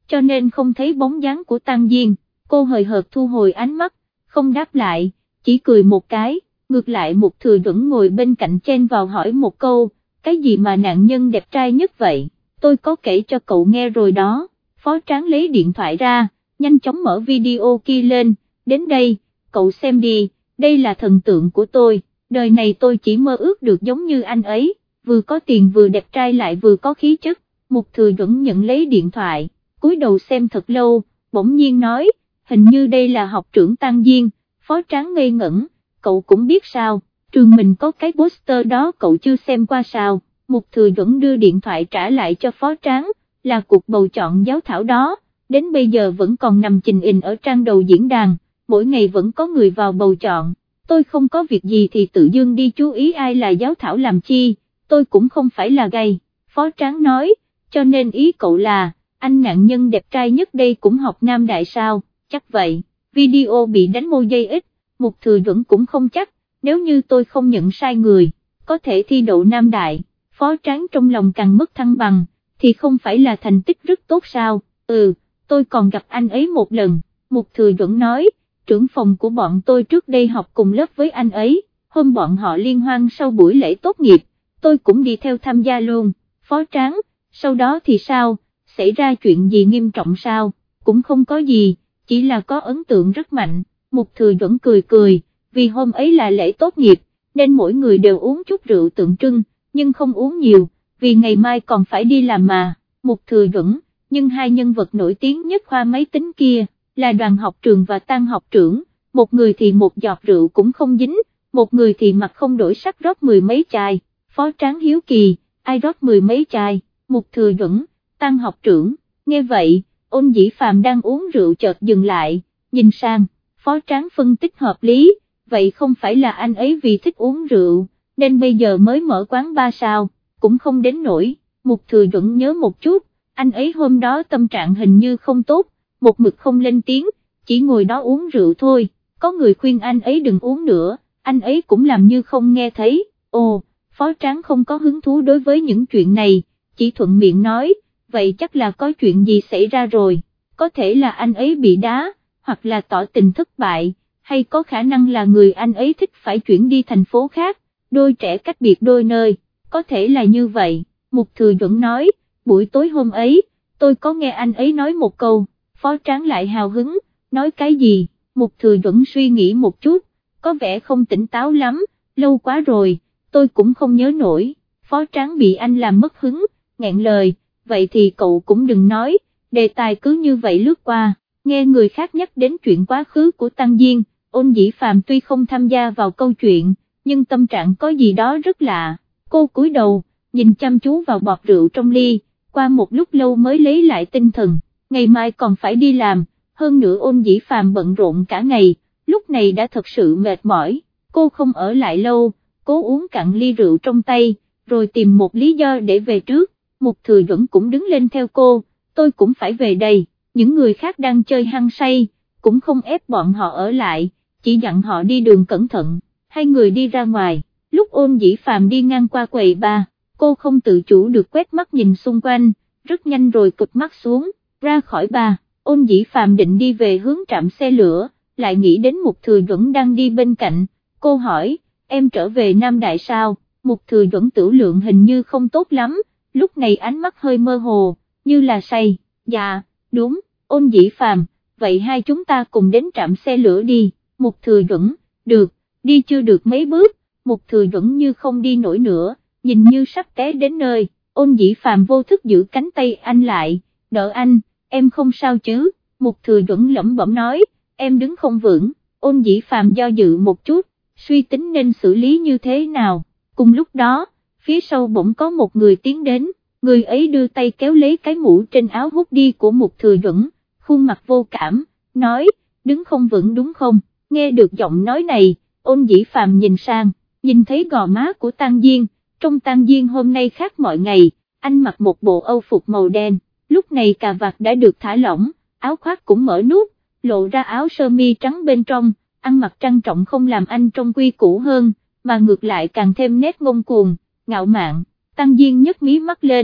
cho nên không thấy bóng dáng của Tang Diên. Cô hời hợt thu hồi ánh mắt, không đáp lại, chỉ cười một cái. Ngược lại Mục Thừa Duẩn ngồi bên cạnh chen vào hỏi một câu, cái gì mà nạn nhân đẹp trai nhất vậy, tôi có kể cho cậu nghe rồi đó. Phó Tráng lấy điện thoại ra, nhanh chóng mở video kia lên, đến đây, cậu xem đi, đây là thần tượng của tôi, đời này tôi chỉ mơ ước được giống như anh ấy, vừa có tiền vừa đẹp trai lại vừa có khí chất. Mục Thừa Duẩn nhận lấy điện thoại, cúi đầu xem thật lâu, bỗng nhiên nói, hình như đây là học trưởng Tang Diên. Phó Tráng ngây ngẩn, cậu cũng biết sao, trường mình có cái poster đó cậu chưa xem qua sao. Mục Thừa Duẩn đưa điện thoại trả lại cho Phó Tráng, là cuộc bầu chọn giáo thảo đó, đến bây giờ vẫn còn nằm chình ình ở trang đầu diễn đàn, mỗi ngày vẫn có người vào bầu chọn, tôi không có việc gì thì tự dưng đi chú ý ai là giáo thảo làm chi, tôi cũng không phải là gay. Phó Tráng nói, cho nên ý cậu là, anh nạn nhân đẹp trai nhất đây cũng học Nam Đại sao, chắc vậy. Video bị đánh mô dây ít, Mục Thừa Duẩn cũng không chắc, nếu như tôi không nhận sai người, có thể thi đậu Nam Đại. Phó Tráng trong lòng càng mất thăng bằng, thì không phải là thành tích rất tốt sao, ừ, tôi còn gặp anh ấy một lần. Mục Thừa Duẩn nói, trưởng phòng của bọn tôi trước đây học cùng lớp với anh ấy, hôm bọn họ liên hoan sau buổi lễ tốt nghiệp, tôi cũng đi theo tham gia luôn. Phó Tráng, sau đó thì sao, xảy ra chuyện gì nghiêm trọng sao, cũng không có gì, chỉ là có ấn tượng rất mạnh. Mục Thừa Duẩn cười cười, vì hôm ấy là lễ tốt nghiệp, nên mỗi người đều uống chút rượu tượng trưng, nhưng không uống nhiều, vì ngày mai còn phải đi làm mà. Mục Thừa Duẩn, nhưng hai nhân vật nổi tiếng nhất khoa máy tính kia, là Đoàn học trường và Tang học trưởng, một người thì một giọt rượu cũng không dính, một người thì mặt không đổi sắc rót mười mấy chai. Phó Tráng hiếu kỳ, ai rót mười mấy chai? Mục Thừa Duẩn, Tang học trưởng. Nghe vậy, Ôn Dĩ Phàm đang uống rượu chợt dừng lại, nhìn sang. Phó Tráng phân tích hợp lý, vậy không phải là anh ấy vì thích uống rượu, nên bây giờ mới mở quán ba sao, cũng không đến nổi. Mục Thừa Duẩn nhớ một chút, anh ấy hôm đó tâm trạng hình như không tốt, một mực không lên tiếng, chỉ ngồi đó uống rượu thôi, có người khuyên anh ấy đừng uống nữa, anh ấy cũng làm như không nghe thấy. Ồ, Phó Tráng không có hứng thú đối với những chuyện này, chỉ thuận miệng nói, vậy chắc là có chuyện gì xảy ra rồi, có thể là anh ấy bị đá, hoặc là tỏ tình thất bại, hay có khả năng là người anh ấy thích phải chuyển đi thành phố khác, đôi trẻ cách biệt đôi nơi, có thể là như vậy. Mục Thừa Duẩn nói, buổi tối hôm ấy, tôi có nghe anh ấy nói một câu. Phó Tráng lại hào hứng, nói cái gì? Mục Thừa Duẩn suy nghĩ một chút, có vẻ không tỉnh táo lắm, lâu quá rồi, tôi cũng không nhớ nổi. Phó Tráng bị anh làm mất hứng, nghẹn lời, vậy thì cậu cũng đừng nói, đề tài cứ như vậy lướt qua. Nghe người khác nhắc đến chuyện quá khứ của Tang Diên, Ôn Dĩ Phàm tuy không tham gia vào câu chuyện, nhưng tâm trạng có gì đó rất lạ. Cô cúi đầu, nhìn chăm chú vào bọt rượu trong ly, qua một lúc lâu mới lấy lại tinh thần. Ngày mai còn phải đi làm, hơn nữa Ôn Dĩ Phàm bận rộn cả ngày, lúc này đã thật sự mệt mỏi, cô không ở lại lâu, cố uống cạn ly rượu trong tay, rồi tìm một lý do để về trước. Mục Thừa Duẩn cũng đứng lên theo cô, tôi cũng phải về đây. Những người khác đang chơi hăng say, cũng không ép bọn họ ở lại, chỉ dặn họ đi đường cẩn thận. Hai người đi ra ngoài, lúc Ôn Dĩ Phàm đi ngang qua quầy bar, cô không tự chủ được quét mắt nhìn xung quanh, rất nhanh rồi cụp mắt xuống, ra khỏi bar. Ôn Dĩ Phàm định đi về hướng trạm xe lửa, lại nghĩ đến Mục Thừa Duẩn đang đi bên cạnh, cô hỏi, em trở về Nam Đại sao? Mục Thừa Duẩn tử lượng hình như không tốt lắm, lúc này ánh mắt hơi mơ hồ, như là say. Dạ, đúng. Ôn Dĩ Phàm, vậy hai chúng ta cùng đến trạm xe lửa đi. Mục Thừa Duẩn, được, đi chưa được mấy bước, Mục Thừa Duẩn như không đi nổi nữa, nhìn như sắp té đến nơi. Ôn Dĩ Phàm vô thức giữ cánh tay anh lại, đỡ anh, em không sao chứ? Mục Thừa Duẩn lẩm bẩm nói, em đứng không vững. Ôn Dĩ Phàm do dự một chút, suy tính nên xử lý như thế nào. Cùng lúc đó, phía sau bỗng có một người tiến đến, người ấy đưa tay kéo lấy cái mũ trên áo hút đi của Mục Thừa Duẩn, khuôn mặt vô cảm, nói, đứng không vững đúng không? Nghe được giọng nói này, Ôn Dĩ Phàm nhìn sang, nhìn thấy gò má của Tang Diên, trong Tang Diên hôm nay khác mọi ngày, anh mặc một bộ âu phục màu đen, lúc này cà vạt đã được thả lỏng, áo khoác cũng mở nút, lộ ra áo sơ mi trắng bên trong, ăn mặc trang trọng không làm anh trông quy củ hơn, mà ngược lại càng thêm nét ngông cuồng, ngạo mạn. Tang Diên nhấc mí mắt lên,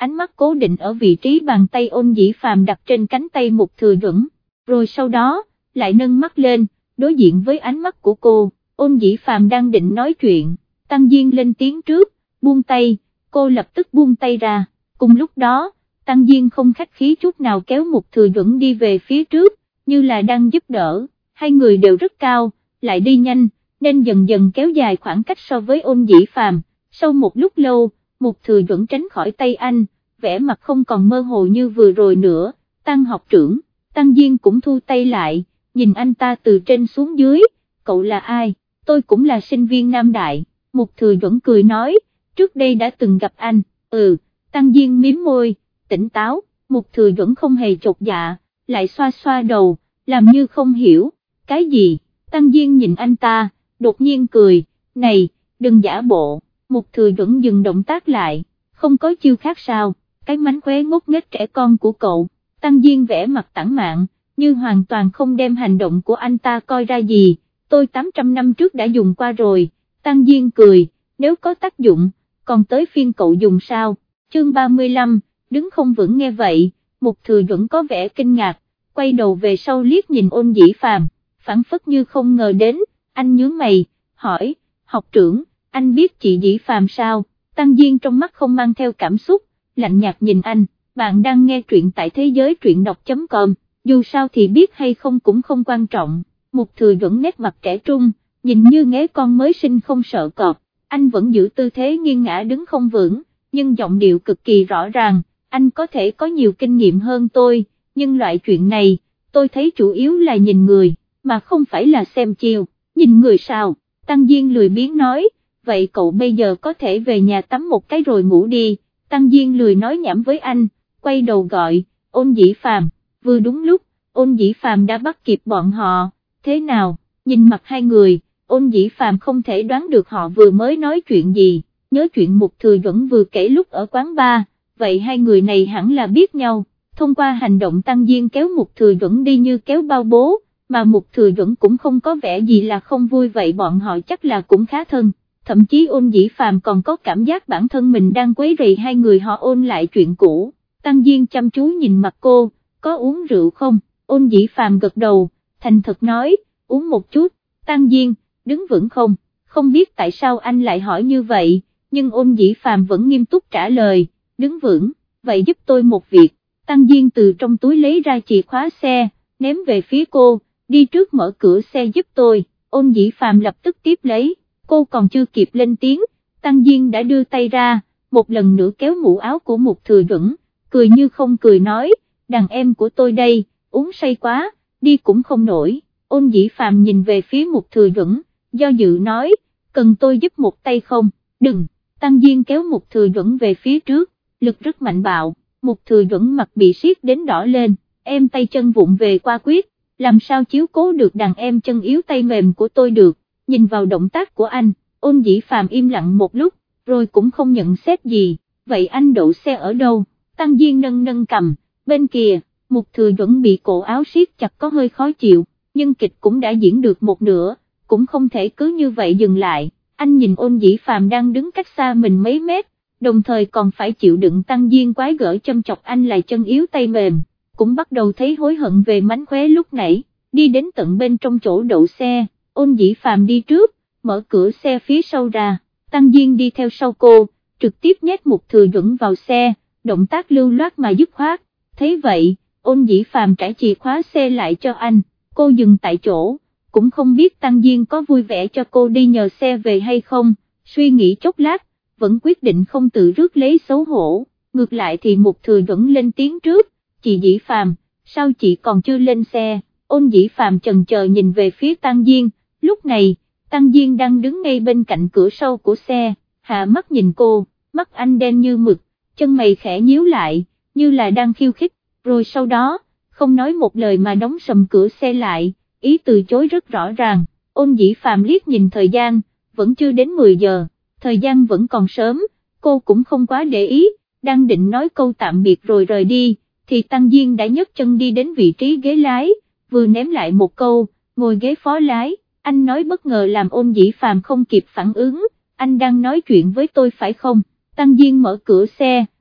ánh mắt cố định ở vị trí bàn tay Ôn Dĩ Phàm đặt trên cánh tay Mục Thừa Duẩn, rồi sau đó, lại nâng mắt lên, đối diện với ánh mắt của cô. Ôn Dĩ Phàm đang định nói chuyện, Tăng Diên lên tiếng trước, buông tay, cô lập tức buông tay ra, cùng lúc đó, Tăng Diên không khách khí chút nào kéo Mục Thừa Duẩn đi về phía trước, như là đang giúp đỡ, hai người đều rất cao, lại đi nhanh, nên dần dần kéo dài khoảng cách so với Ôn Dĩ Phàm. Sau một lúc lâu, Mục Thừa Duẩn tránh khỏi tay anh, vẻ mặt không còn mơ hồ như vừa rồi nữa. Tăng học trưởng, Tăng Diên cũng thu tay lại, nhìn anh ta từ trên xuống dưới, cậu là ai? Tôi cũng là sinh viên Nam Đại. Mục Thừa Duẩn cười nói, trước đây đã từng gặp anh. Ừ, Tăng Diên miếm môi, tỉnh táo. Mục Thừa Duẩn không hề chột dạ, lại xoa xoa đầu, làm như không hiểu. Cái gì? Tăng Diên nhìn anh ta, đột nhiên cười, này, đừng giả bộ. Mục Thừa Duẩn dừng động tác lại, không có chiêu khác sao? Cái mánh khóe ngốc nghếch trẻ con của cậu. Tăng Diên vẽ mặt tản mạn, như hoàn toàn không đem hành động của anh ta coi ra gì. Tôi tám trăm năm trước đã dùng qua rồi. Tăng Diên cười, nếu có tác dụng, còn tới phiên cậu dùng sao? Chương ba mươi lăm, đứng không vững nghe vậy, Mục Thừa Duẩn có vẻ kinh ngạc, quay đầu về sau liếc nhìn Ôn Dĩ Phàm, phảng phất như không ngờ đến, anh nhướng mày, hỏi, học trưởng, anh biết chị Dĩ Phàm sao? Tăng Diên trong mắt không mang theo cảm xúc, lạnh nhạt nhìn anh, bạn đang nghe truyện tại thế giới truyện đọc chấm com, dù sao thì biết hay không cũng không quan trọng. Mục Thừa Duẩn nét mặt trẻ trung, nhìn như nghé con mới sinh không sợ cọp, anh vẫn giữ tư thế nghiêng ngã đứng không vững, nhưng giọng điệu cực kỳ rõ ràng, anh có thể có nhiều kinh nghiệm hơn tôi, nhưng loại chuyện này, tôi thấy chủ yếu là nhìn người, mà không phải là xem chiều. Nhìn người sao? Tăng Diên lười biếng nói, vậy cậu bây giờ có thể về nhà tắm một cái rồi ngủ đi. Tăng Diên lười nói nhảm với anh, quay đầu gọi, Ôn Dĩ Phàm. Vừa đúng lúc, Ôn Dĩ Phàm đã bắt kịp bọn họ. Thế nào? Nhìn mặt hai người, Ôn Dĩ Phàm không thể đoán được họ vừa mới nói chuyện gì, nhớ chuyện Mục Thừa Duẩn vừa kể lúc ở quán bar, vậy hai người này hẳn là biết nhau. Thông qua hành động Tăng Diên kéo Mục Thừa Duẩn đi như kéo bao bố, mà Mục Thừa Duẩn cũng không có vẻ gì là không vui, vậy bọn họ chắc là cũng khá thân. Thậm chí Ôn Dĩ Phàm còn có cảm giác bản thân mình đang quấy rầy hai người họ ôn lại chuyện cũ. Tăng Diên chăm chú nhìn mặt cô, có uống rượu không? Ôn Dĩ Phàm gật đầu, thành thật nói, uống một chút. Tăng Diên, đứng vững không? Không biết tại sao anh lại hỏi như vậy, nhưng Ôn Dĩ Phàm vẫn nghiêm túc trả lời, đứng vững, vậy giúp tôi một việc. Tăng Diên từ trong túi lấy ra chìa khóa xe, ném về phía cô, đi trước mở cửa xe giúp tôi. Ôn Dĩ Phàm lập tức tiếp lấy, cô còn chưa kịp lên tiếng, Tăng Diên đã đưa tay ra, một lần nữa kéo mũ áo của Mục Thừa Duẩn, cười như không cười nói, đàn em của tôi đây, uống say quá, đi cũng không nổi. Ôn Dĩ Phàm nhìn về phía Mục Thừa Duẩn, do dự nói, cần tôi giúp một tay không? Đừng. Tăng Diên kéo Mục Thừa Duẩn về phía trước, lực rất mạnh bạo, Mục Thừa Duẩn mặt bị siết đến đỏ lên, em tay chân vụng về qua quyết, làm sao chiếu cố được đàn em chân yếu tay mềm của tôi được. Nhìn vào động tác của anh, Ôn Dĩ Phàm im lặng một lúc, rồi cũng không nhận xét gì, vậy anh đậu xe ở đâu? Tăng Diên nâng nâng cầm, bên kìa. Mục Thừa Duẩn bị cổ áo siết chặt có hơi khó chịu, nhưng kịch cũng đã diễn được một nửa, cũng không thể cứ như vậy dừng lại. Anh nhìn Ôn Dĩ Phàm đang đứng cách xa mình mấy mét, đồng thời còn phải chịu đựng Tăng Diên quái gở châm chọc anh là chân yếu tay mềm, cũng bắt đầu thấy hối hận về mánh khóe lúc nãy. Đi đến tận bên trong chỗ đậu xe, Ôn Dĩ Phàm đi trước, mở cửa xe phía sau ra, Tăng Diên đi theo sau cô, trực tiếp nhét Mục Thừa Duẩn vào xe, động tác lưu loát mà dứt khoát. Thấy vậy, Ôn Dĩ Phàm trả chìa khóa xe lại cho anh, cô dừng tại chỗ, cũng không biết Tăng Diên có vui vẻ cho cô đi nhờ xe về hay không, suy nghĩ chốc lát, vẫn quyết định không tự rước lấy xấu hổ. Ngược lại thì Mục Thừa Duẩn lên tiếng trước, chị Dĩ Phàm, sao chị còn chưa lên xe? Ôn Dĩ Phàm chần chờ nhìn về phía Tăng Diên, lúc này, Tăng Diên đang đứng ngay bên cạnh cửa sau của xe, hạ mắt nhìn cô, mắt anh đen như mực, chân mày khẽ nhíu lại, như là đang khiêu khích, rồi sau đó, không nói một lời mà đóng sầm cửa xe lại, ý từ chối rất rõ ràng. Ôn Dĩ Phàm liếc nhìn thời gian, vẫn chưa đến mười giờ, thời gian vẫn còn sớm, cô cũng không quá để ý, đang định nói câu tạm biệt rồi rời đi, thì Tăng Diên đã nhấc chân đi đến vị trí ghế lái, vừa ném lại một câu, ngồi ghế phó lái. Anh nói bất ngờ làm Ôn Dĩ Phàm không kịp phản ứng, anh đang nói chuyện với tôi phải không? Tăng Diên mở cửa xe,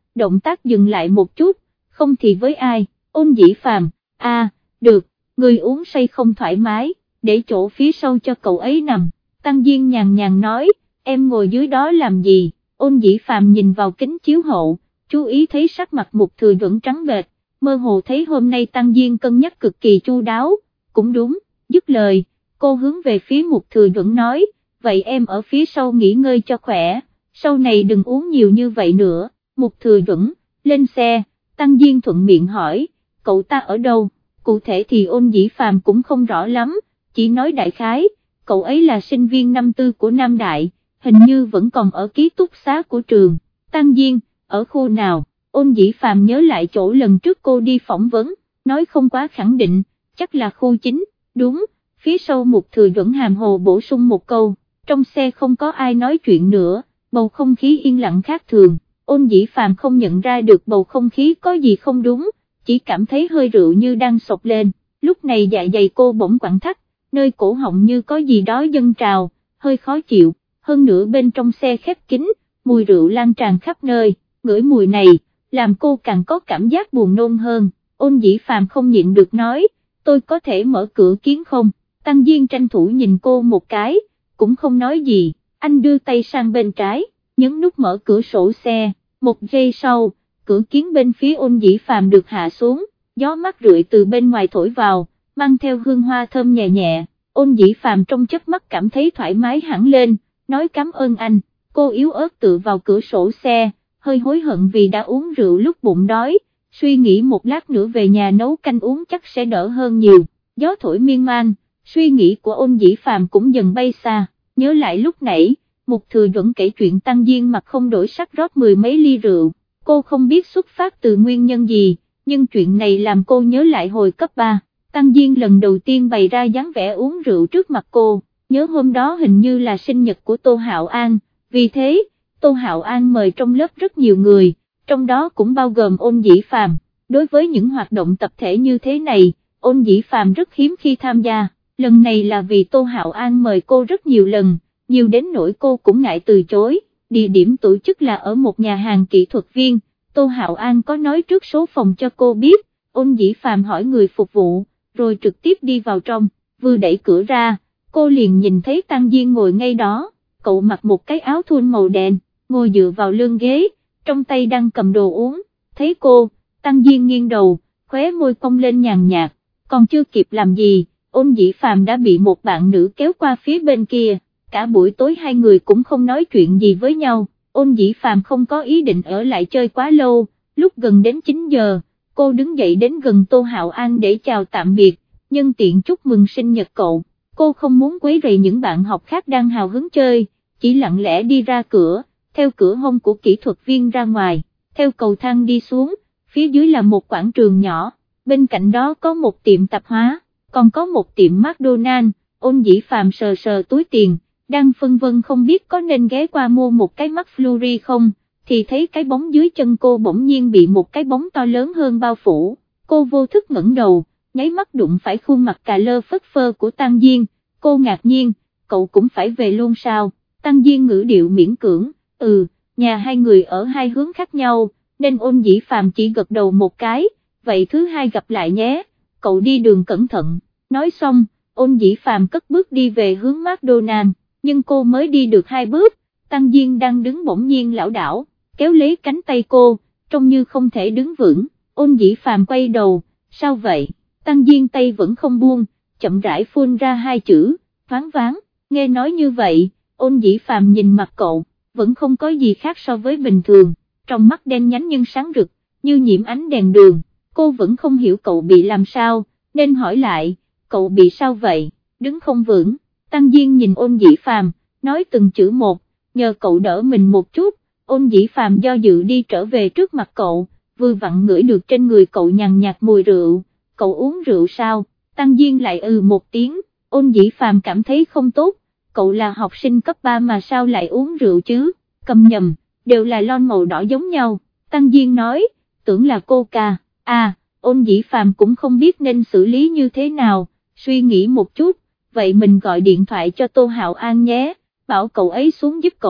động tác dừng lại một chút, không thì với ai, Ôn Dĩ Phàm, a, được, người uống say không thoải mái, để chỗ phía sau cho cậu ấy nằm, Tăng Diên nhàn nhàn nói, em ngồi dưới đó làm gì, Ôn Dĩ Phàm nhìn vào kính chiếu hậu, chú ý thấy sắc mặt Mục Thừa Duẩn trắng bệch, mơ hồ thấy hôm nay Tăng Diên cân nhắc cực kỳ chu đáo, cũng đúng, dứt lời, cô hướng về phía Mục Thừa Duẩn nói, vậy em ở phía sau nghỉ ngơi cho khỏe, sau này đừng uống nhiều như vậy nữa, Mục Thừa Duẩn, lên xe, Tăng Diên thuận miệng hỏi, cậu ta ở đâu, cụ thể thì Ôn Dĩ Phàm cũng không rõ lắm, chỉ nói đại khái, cậu ấy là sinh viên năm tư của Nam Đại, hình như vẫn còn ở ký túc xá của trường, Tăng Diên, ở khu nào, Ôn Dĩ Phàm nhớ lại chỗ lần trước cô đi phỏng vấn, nói không quá khẳng định, chắc là khu chín, đúng, phía sau Mục Thừa Duẩn hàm hồ bổ sung một câu, trong xe không có ai nói chuyện nữa, bầu không khí yên lặng khác thường, Ôn Dĩ Phàm không nhận ra được bầu không khí có gì không đúng, chỉ cảm thấy hơi rượu như đang sộc lên, lúc này dạ dày cô bỗng quặn thắt, nơi cổ họng như có gì đó dâng trào, hơi khó chịu, hơn nữa bên trong xe khép kín, mùi rượu lan tràn khắp nơi, ngửi mùi này, làm cô càng có cảm giác buồn nôn hơn, Ôn Dĩ Phàm không nhịn được nói, tôi có thể mở cửa kiến không, Tăng Diên tranh thủ nhìn cô một cái, cũng không nói gì, anh đưa tay sang bên trái, nhấn nút mở cửa sổ xe, một giây sau, cửa kiến bên phía Ôn Dĩ Phàm được hạ xuống, gió mát rượi từ bên ngoài thổi vào, mang theo hương hoa thơm nhẹ nhẹ, Ôn Dĩ Phàm trong chớp mắt cảm thấy thoải mái hẳn lên, nói cảm ơn anh, cô yếu ớt tựa vào cửa sổ xe, hơi hối hận vì đã uống rượu lúc bụng đói, suy nghĩ một lát nữa về nhà nấu canh uống chắc sẽ đỡ hơn nhiều, gió thổi miên man, suy nghĩ của Ôn Dĩ Phàm cũng dần bay xa, nhớ lại lúc nãy, Mục Thừa Duẩn kể chuyện Tăng Diên mặt không đổi sắc rót mười mấy ly rượu, cô không biết xuất phát từ nguyên nhân gì, nhưng chuyện này làm cô nhớ lại hồi cấp ba, Tăng Diên lần đầu tiên bày ra dáng vẻ uống rượu trước mặt cô, nhớ hôm đó hình như là sinh nhật của Tô Hạo An, vì thế, Tô Hạo An mời trong lớp rất nhiều người, trong đó cũng bao gồm Ôn Dĩ Phàm. Đối với những hoạt động tập thể như thế này, Ôn Dĩ Phàm rất hiếm khi tham gia, lần này là vì Tô Hạo An mời cô rất nhiều lần, nhiều đến nỗi cô cũng ngại từ chối, địa điểm tổ chức là ở một nhà hàng kỹ thuật viên, Tô Hạo An có nói trước số phòng cho cô biết, Ôn Dĩ Phàm hỏi người phục vụ, rồi trực tiếp đi vào trong, vừa đẩy cửa ra, cô liền nhìn thấy Tăng Diên ngồi ngay đó, cậu mặc một cái áo thun màu đen, ngồi dựa vào lưng ghế, trong tay đang cầm đồ uống, thấy cô, Tăng Diên nghiêng đầu, khóe môi cong lên nhàn nhạt, còn chưa kịp làm gì, Ôn Dĩ Phàm đã bị một bạn nữ kéo qua phía bên kia, cả buổi tối hai người cũng không nói chuyện gì với nhau, Ôn Dĩ Phàm không có ý định ở lại chơi quá lâu, lúc gần đến chín giờ, cô đứng dậy đến gần Tô Hạo An để chào tạm biệt, nhân tiện chúc mừng sinh nhật cậu, cô không muốn quấy rầy những bạn học khác đang hào hứng chơi, chỉ lặng lẽ đi ra cửa, theo cửa hông của kỹ thuật viên ra ngoài, theo cầu thang đi xuống, phía dưới là một quảng trường nhỏ, bên cạnh đó có một tiệm tạp hóa, còn có một tiệm McDonald's, Ôn Dĩ Phàm sờ sờ túi tiền, đang phân vân không biết có nên ghé qua mua một cái mắt Flurry không, thì thấy cái bóng dưới chân cô bỗng nhiên bị một cái bóng to lớn hơn bao phủ, cô vô thức ngẩng đầu, nháy mắt đụng phải khuôn mặt cà lơ phất phơ của Tăng Diên, cô ngạc nhiên, cậu cũng phải về luôn sao, Tăng Diên ngữ điệu miễn cưỡng, ừ, nhà hai người ở hai hướng khác nhau, nên Ôn Dĩ Phàm chỉ gật đầu một cái, vậy thứ hai gặp lại nhé, cậu đi đường cẩn thận, nói xong, Ôn Dĩ Phàm cất bước đi về hướng McDonald's, nhưng cô mới đi được hai bước, Tăng Diên đang đứng bỗng nhiên lảo đảo, kéo lấy cánh tay cô, trông như không thể đứng vững, Ôn Dĩ Phàm quay đầu, sao vậy, Tăng Diên tay vẫn không buông, chậm rãi phun ra hai chữ, thoáng váng, nghe nói như vậy, Ôn Dĩ Phàm nhìn mặt cậu, vẫn không có gì khác so với bình thường, trong mắt đen nhánh nhưng sáng rực, như nhiễm ánh đèn đường, cô vẫn không hiểu cậu bị làm sao, nên hỏi lại, cậu bị sao vậy, đứng không vững, Tăng Diên nhìn Ôn Dĩ Phàm, nói từng chữ một, nhờ cậu đỡ mình một chút, Ôn Dĩ Phàm do dự đi trở về trước mặt cậu, vừa vặn ngửi được trên người cậu nhàn nhạt mùi rượu, cậu uống rượu sao, Tăng Diên lại ừ một tiếng, Ôn Dĩ Phàm cảm thấy không tốt, cậu là học sinh cấp ba mà sao lại uống rượu chứ, cầm nhầm, đều là lon màu đỏ giống nhau, Tăng Diên nói, tưởng là coca, à, Ôn Dĩ Phàm cũng không biết nên xử lý như thế nào, suy nghĩ một chút, vậy mình gọi điện thoại cho Tô Hạo An nhé, bảo cậu ấy xuống giúp cậu,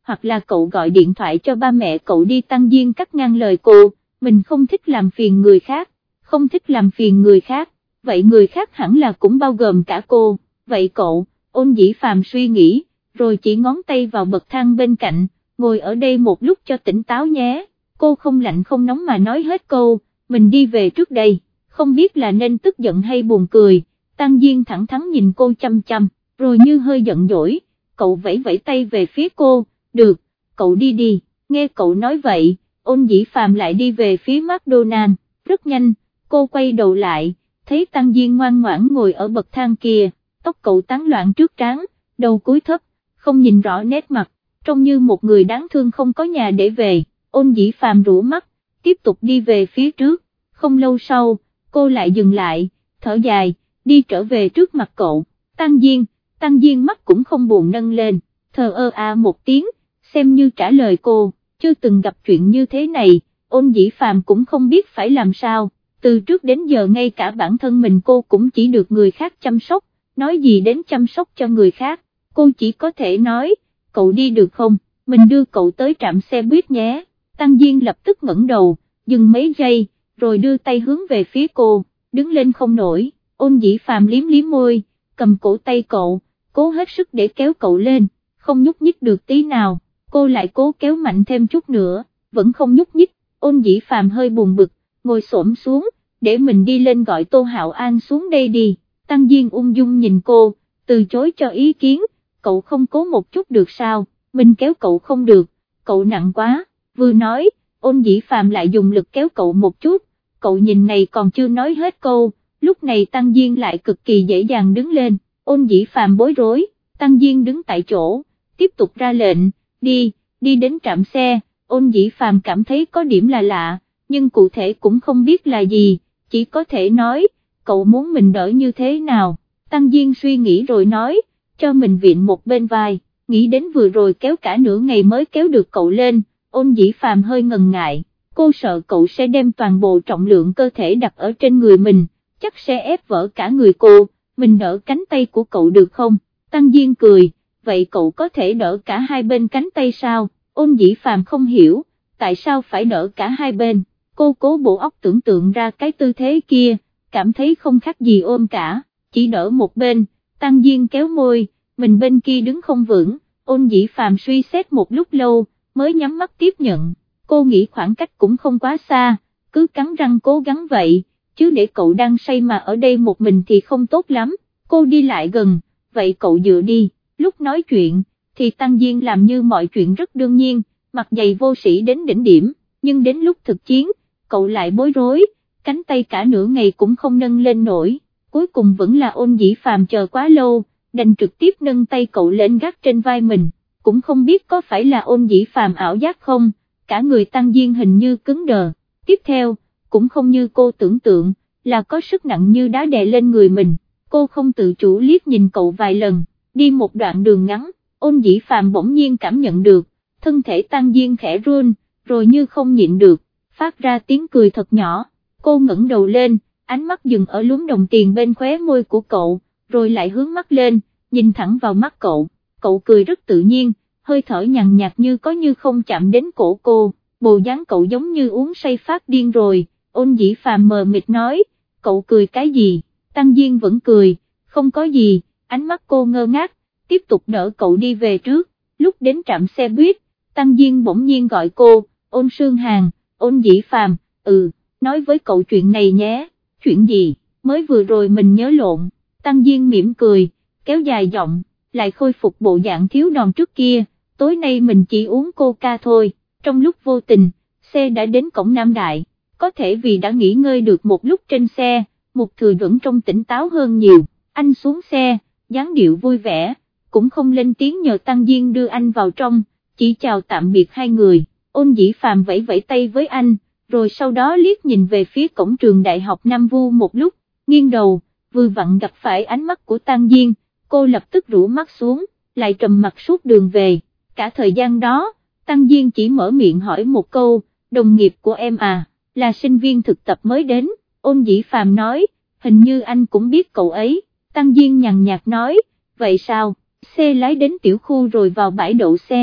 hoặc là cậu gọi điện thoại cho ba mẹ cậu đi. Tăng Diên cắt ngang lời cô, mình không thích làm phiền người khác, không thích làm phiền người khác, vậy người khác hẳn là cũng bao gồm cả cô, vậy cậu, Ôn Dĩ Phàm suy nghĩ, rồi chỉ ngón tay vào bậc thang bên cạnh, ngồi ở đây một lúc cho tỉnh táo nhé. Cô không lạnh không nóng mà nói hết câu, mình đi về trước đây, không biết là nên tức giận hay buồn cười. Tăng Diên thẳng thắn nhìn cô chăm chăm, rồi như hơi giận dỗi, cậu vẫy vẫy tay về phía cô, được, cậu đi đi. Nghe cậu nói vậy, Ôn Dĩ Phàm lại đi về phía McDonald, rất nhanh, cô quay đầu lại, thấy Tăng Diên ngoan ngoãn ngồi ở bậc thang kia, tóc cậu tán loạn trước trán, đầu cúi thấp, không nhìn rõ nét mặt, trông như một người đáng thương không có nhà để về. Ôn Dĩ Phàm rũ mắt, tiếp tục đi về phía trước, không lâu sau, cô lại dừng lại, thở dài, đi trở về trước mặt cậu. Tăng Diên, Tăng Diên mắt cũng không buồn nâng lên, thờ ơ à một tiếng, xem như trả lời cô, chưa từng gặp chuyện như thế này. Ôn Dĩ Phàm cũng không biết phải làm sao, từ trước đến giờ ngay cả bản thân mình cô cũng chỉ được người khác chăm sóc, nói gì đến chăm sóc cho người khác, cô chỉ có thể nói, cậu đi được không, mình đưa cậu tới trạm xe buýt nhé. Tăng Diên lập tức ngẩng đầu, dừng mấy giây, rồi đưa tay hướng về phía cô, đứng lên không nổi. Ôn Dĩ Phàm liếm liếm môi, cầm cổ tay cậu, cố hết sức để kéo cậu lên, không nhúc nhích được tí nào. Cô lại cố kéo mạnh thêm chút nữa, vẫn không nhúc nhích. Ôn Dĩ Phàm hơi buồn bực, ngồi xổm xuống, để mình đi lên gọi Tô Hạo An xuống đây đi. Tăng Diên ung dung nhìn cô, từ chối cho ý kiến, cậu không cố một chút được sao, mình kéo cậu không được, cậu nặng quá. Vừa nói, Ôn Dĩ Phàm lại dùng lực kéo cậu một chút, cậu nhìn này còn chưa nói hết câu, lúc này Tăng Diên lại cực kỳ dễ dàng đứng lên. Ôn Dĩ Phàm bối rối, Tăng Diên đứng tại chỗ, tiếp tục ra lệnh, đi, đi đến trạm xe. Ôn Dĩ Phàm cảm thấy có điểm là lạ, nhưng cụ thể cũng không biết là gì, chỉ có thể nói, cậu muốn mình đỡ như thế nào. Tăng Diên suy nghĩ rồi nói, cho mình viện một bên vai, nghĩ đến vừa rồi kéo cả nửa ngày mới kéo được cậu lên. Ôn Dĩ Phàm hơi ngần ngại, cô sợ cậu sẽ đem toàn bộ trọng lượng cơ thể đặt ở trên người mình, chắc sẽ ép vỡ cả người cô, mình đỡ cánh tay của cậu được không? Tăng Diên cười, vậy cậu có thể đỡ cả hai bên cánh tay sao? Ôn Dĩ Phàm không hiểu, tại sao phải đỡ cả hai bên, cô cố bộ óc tưởng tượng ra cái tư thế kia, cảm thấy không khác gì ôm cả, chỉ đỡ một bên. Tăng Diên kéo môi, mình bên kia đứng không vững. Ôn Dĩ Phàm suy xét một lúc lâu, mới nhắm mắt tiếp nhận, cô nghĩ khoảng cách cũng không quá xa, cứ cắn răng cố gắng vậy, chứ để cậu đang say mà ở đây một mình thì không tốt lắm. Cô đi lại gần, vậy cậu dựa đi. Lúc nói chuyện, thì Tăng Diên làm như mọi chuyện rất đương nhiên, mặt dày vô sĩ đến đỉnh điểm, nhưng đến lúc thực chiến, cậu lại bối rối, cánh tay cả nửa ngày cũng không nâng lên nổi, cuối cùng vẫn là Ôn Dĩ Phàm chờ quá lâu, đành trực tiếp nâng tay cậu lên gác trên vai mình. Cũng không biết có phải là Ôn Dĩ Phàm ảo giác không, cả người Tăng Diên hình như cứng đờ, tiếp theo, cũng không như cô tưởng tượng, là có sức nặng như đá đè lên người mình, cô không tự chủ liếc nhìn cậu vài lần, đi một đoạn đường ngắn, Ôn Dĩ Phàm bỗng nhiên cảm nhận được, thân thể Tăng Diên khẽ run, rồi như không nhịn được, phát ra tiếng cười thật nhỏ. Cô ngẩng đầu lên, ánh mắt dừng ở lúm đồng tiền bên khóe môi của cậu, rồi lại hướng mắt lên, nhìn thẳng vào mắt cậu. Cậu cười rất tự nhiên, hơi thở nhàn nhạt như có như không chạm đến cổ cô, bộ dáng cậu giống như uống say phát điên rồi. Ôn Dĩ Phàm mờ mịt nói, cậu cười cái gì? Tăng Diên vẫn cười, không có gì, ánh mắt cô ngơ ngác, tiếp tục đỡ cậu đi về trước. Lúc đến trạm xe buýt, Tăng Diên bỗng nhiên gọi cô, Ôn Sương Hàn. Ôn Dĩ Phàm, ừ, nói với cậu chuyện này nhé. Chuyện gì? Mới vừa rồi mình nhớ lộn. Tăng Diên mỉm cười, kéo dài giọng, lại khôi phục bộ dạng thiếu đòn trước kia, tối nay mình chỉ uống coca thôi. Trong lúc vô tình, xe đã đến cổng Nam Đại, có thể vì đã nghỉ ngơi được một lúc trên xe, Mục Thừa Duẩn trông tỉnh táo hơn nhiều. Anh xuống xe, dáng điệu vui vẻ, cũng không lên tiếng nhờ Tăng Diên đưa anh vào trong, chỉ chào tạm biệt hai người. Ôn Dĩ Phàm vẫy vẫy tay với anh, rồi sau đó liếc nhìn về phía cổng trường đại học Nam Vu một lúc, nghiêng đầu, vừa vặn gặp phải ánh mắt của Tăng Diên, cô lập tức rũ mắt xuống, lại trầm mặt suốt đường về. Cả thời gian đó, Tăng Diên chỉ mở miệng hỏi một câu, đồng nghiệp của em à, là sinh viên thực tập mới đến. Ôn Dĩ Phàm nói, hình như anh cũng biết cậu ấy. Tăng Diên nhàn nhạt nói, vậy sao? Xe lái đến tiểu khu rồi vào bãi đậu xe.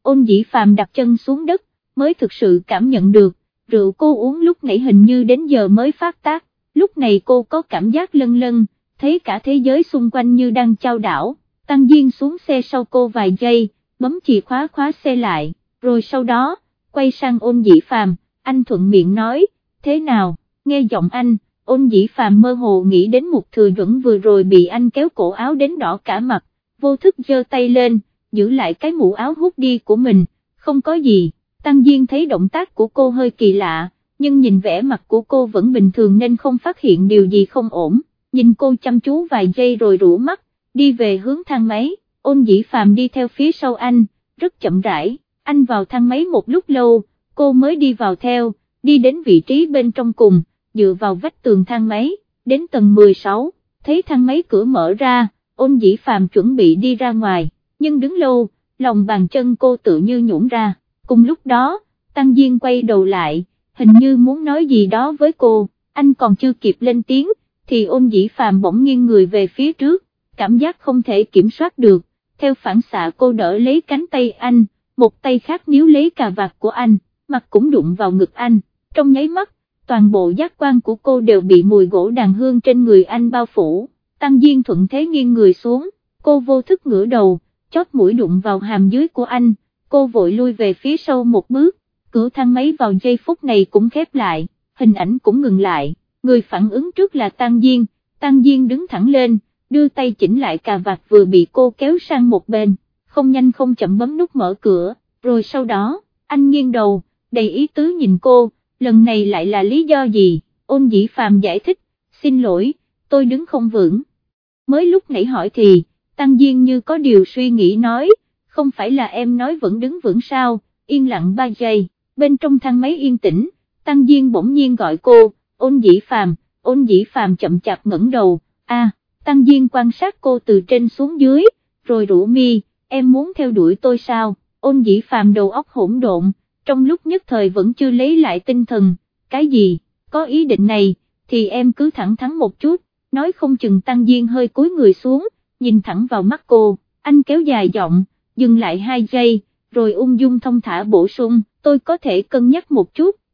Ôn Dĩ Phàm đặt chân xuống đất, mới thực sự cảm nhận được, rượu cô uống lúc nãy hình như đến giờ mới phát tác, lúc này cô có cảm giác lân lân, thấy cả thế giới xung quanh như đang chao đảo. Tăng Diên xuống xe sau cô vài giây, bấm chìa khóa khóa xe lại, rồi sau đó, quay sang Ôn Dĩ Phàm, anh thuận miệng nói, thế nào, nghe giọng anh, Ôn Dĩ Phàm mơ hồ nghĩ đến Mục Thừa Duẩn vừa rồi bị anh kéo cổ áo đến đỏ cả mặt, vô thức giơ tay lên, giữ lại cái mũ áo hút đi của mình, không có gì. Tăng Diên thấy động tác của cô hơi kỳ lạ, nhưng nhìn vẻ mặt của cô vẫn bình thường nên không phát hiện điều gì không ổn, nhìn cô chăm chú vài giây rồi rũ mắt, đi về hướng thang máy. Ôn Dĩ Phàm đi theo phía sau anh, rất chậm rãi, anh vào thang máy một lúc lâu, cô mới đi vào theo, đi đến vị trí bên trong cùng, dựa vào vách tường thang máy, đến tầng mười sáu, thấy thang máy cửa mở ra, Ôn Dĩ Phàm chuẩn bị đi ra ngoài, nhưng đứng lâu, lòng bàn chân cô tự như nhũn ra, cùng lúc đó, Tăng Diên quay đầu lại, hình như muốn nói gì đó với cô, anh còn chưa kịp lên tiếng, thì Ôn Dĩ Phàm bỗng nghiêng người về phía trước, cảm giác không thể kiểm soát được, theo phản xạ cô đỡ lấy cánh tay anh, một tay khác níu lấy cà vạt của anh, mặt cũng đụng vào ngực anh, trong nháy mắt, toàn bộ giác quan của cô đều bị mùi gỗ đàn hương trên người anh bao phủ. Tăng Diên thuận thế nghiêng người xuống, cô vô thức ngửa đầu, chóp mũi đụng vào hàm dưới của anh, cô vội lui về phía sau một bước, cửa thang máy vào giây phút này cũng khép lại, hình ảnh cũng ngừng lại, người phản ứng trước là Tăng Diên, Tăng Diên đứng thẳng lên, đưa tay chỉnh lại cà vạt vừa bị cô kéo sang một bên, không nhanh không chậm bấm nút mở cửa, rồi sau đó, anh nghiêng đầu, đầy ý tứ nhìn cô, lần này lại là lý do gì? Ôn Dĩ Phàm giải thích, xin lỗi, tôi đứng không vững. Mới lúc nãy hỏi thì, Tăng Diên như có điều suy nghĩ nói, không phải là em nói vẫn đứng vững sao, yên lặng ba giây, bên trong thang máy yên tĩnh, Tăng Diên bỗng nhiên gọi cô, Ôn Dĩ Phàm, Ôn Dĩ Phàm chậm chạp ngẩng đầu, a, à, Tăng Diên quan sát cô từ trên xuống dưới, rồi rủ mi, em muốn theo đuổi tôi sao? Ôn Dĩ Phàm đầu óc hỗn độn, trong lúc nhất thời vẫn chưa lấy lại tinh thần, cái gì, có ý định này, thì em cứ thẳng thắn một chút, nói không chừng. Tăng Diên hơi cúi người xuống, nhìn thẳng vào mắt cô, anh kéo dài giọng, dừng lại hai giây, rồi ung dung thông thả bổ sung, tôi có thể cân nhắc một chút,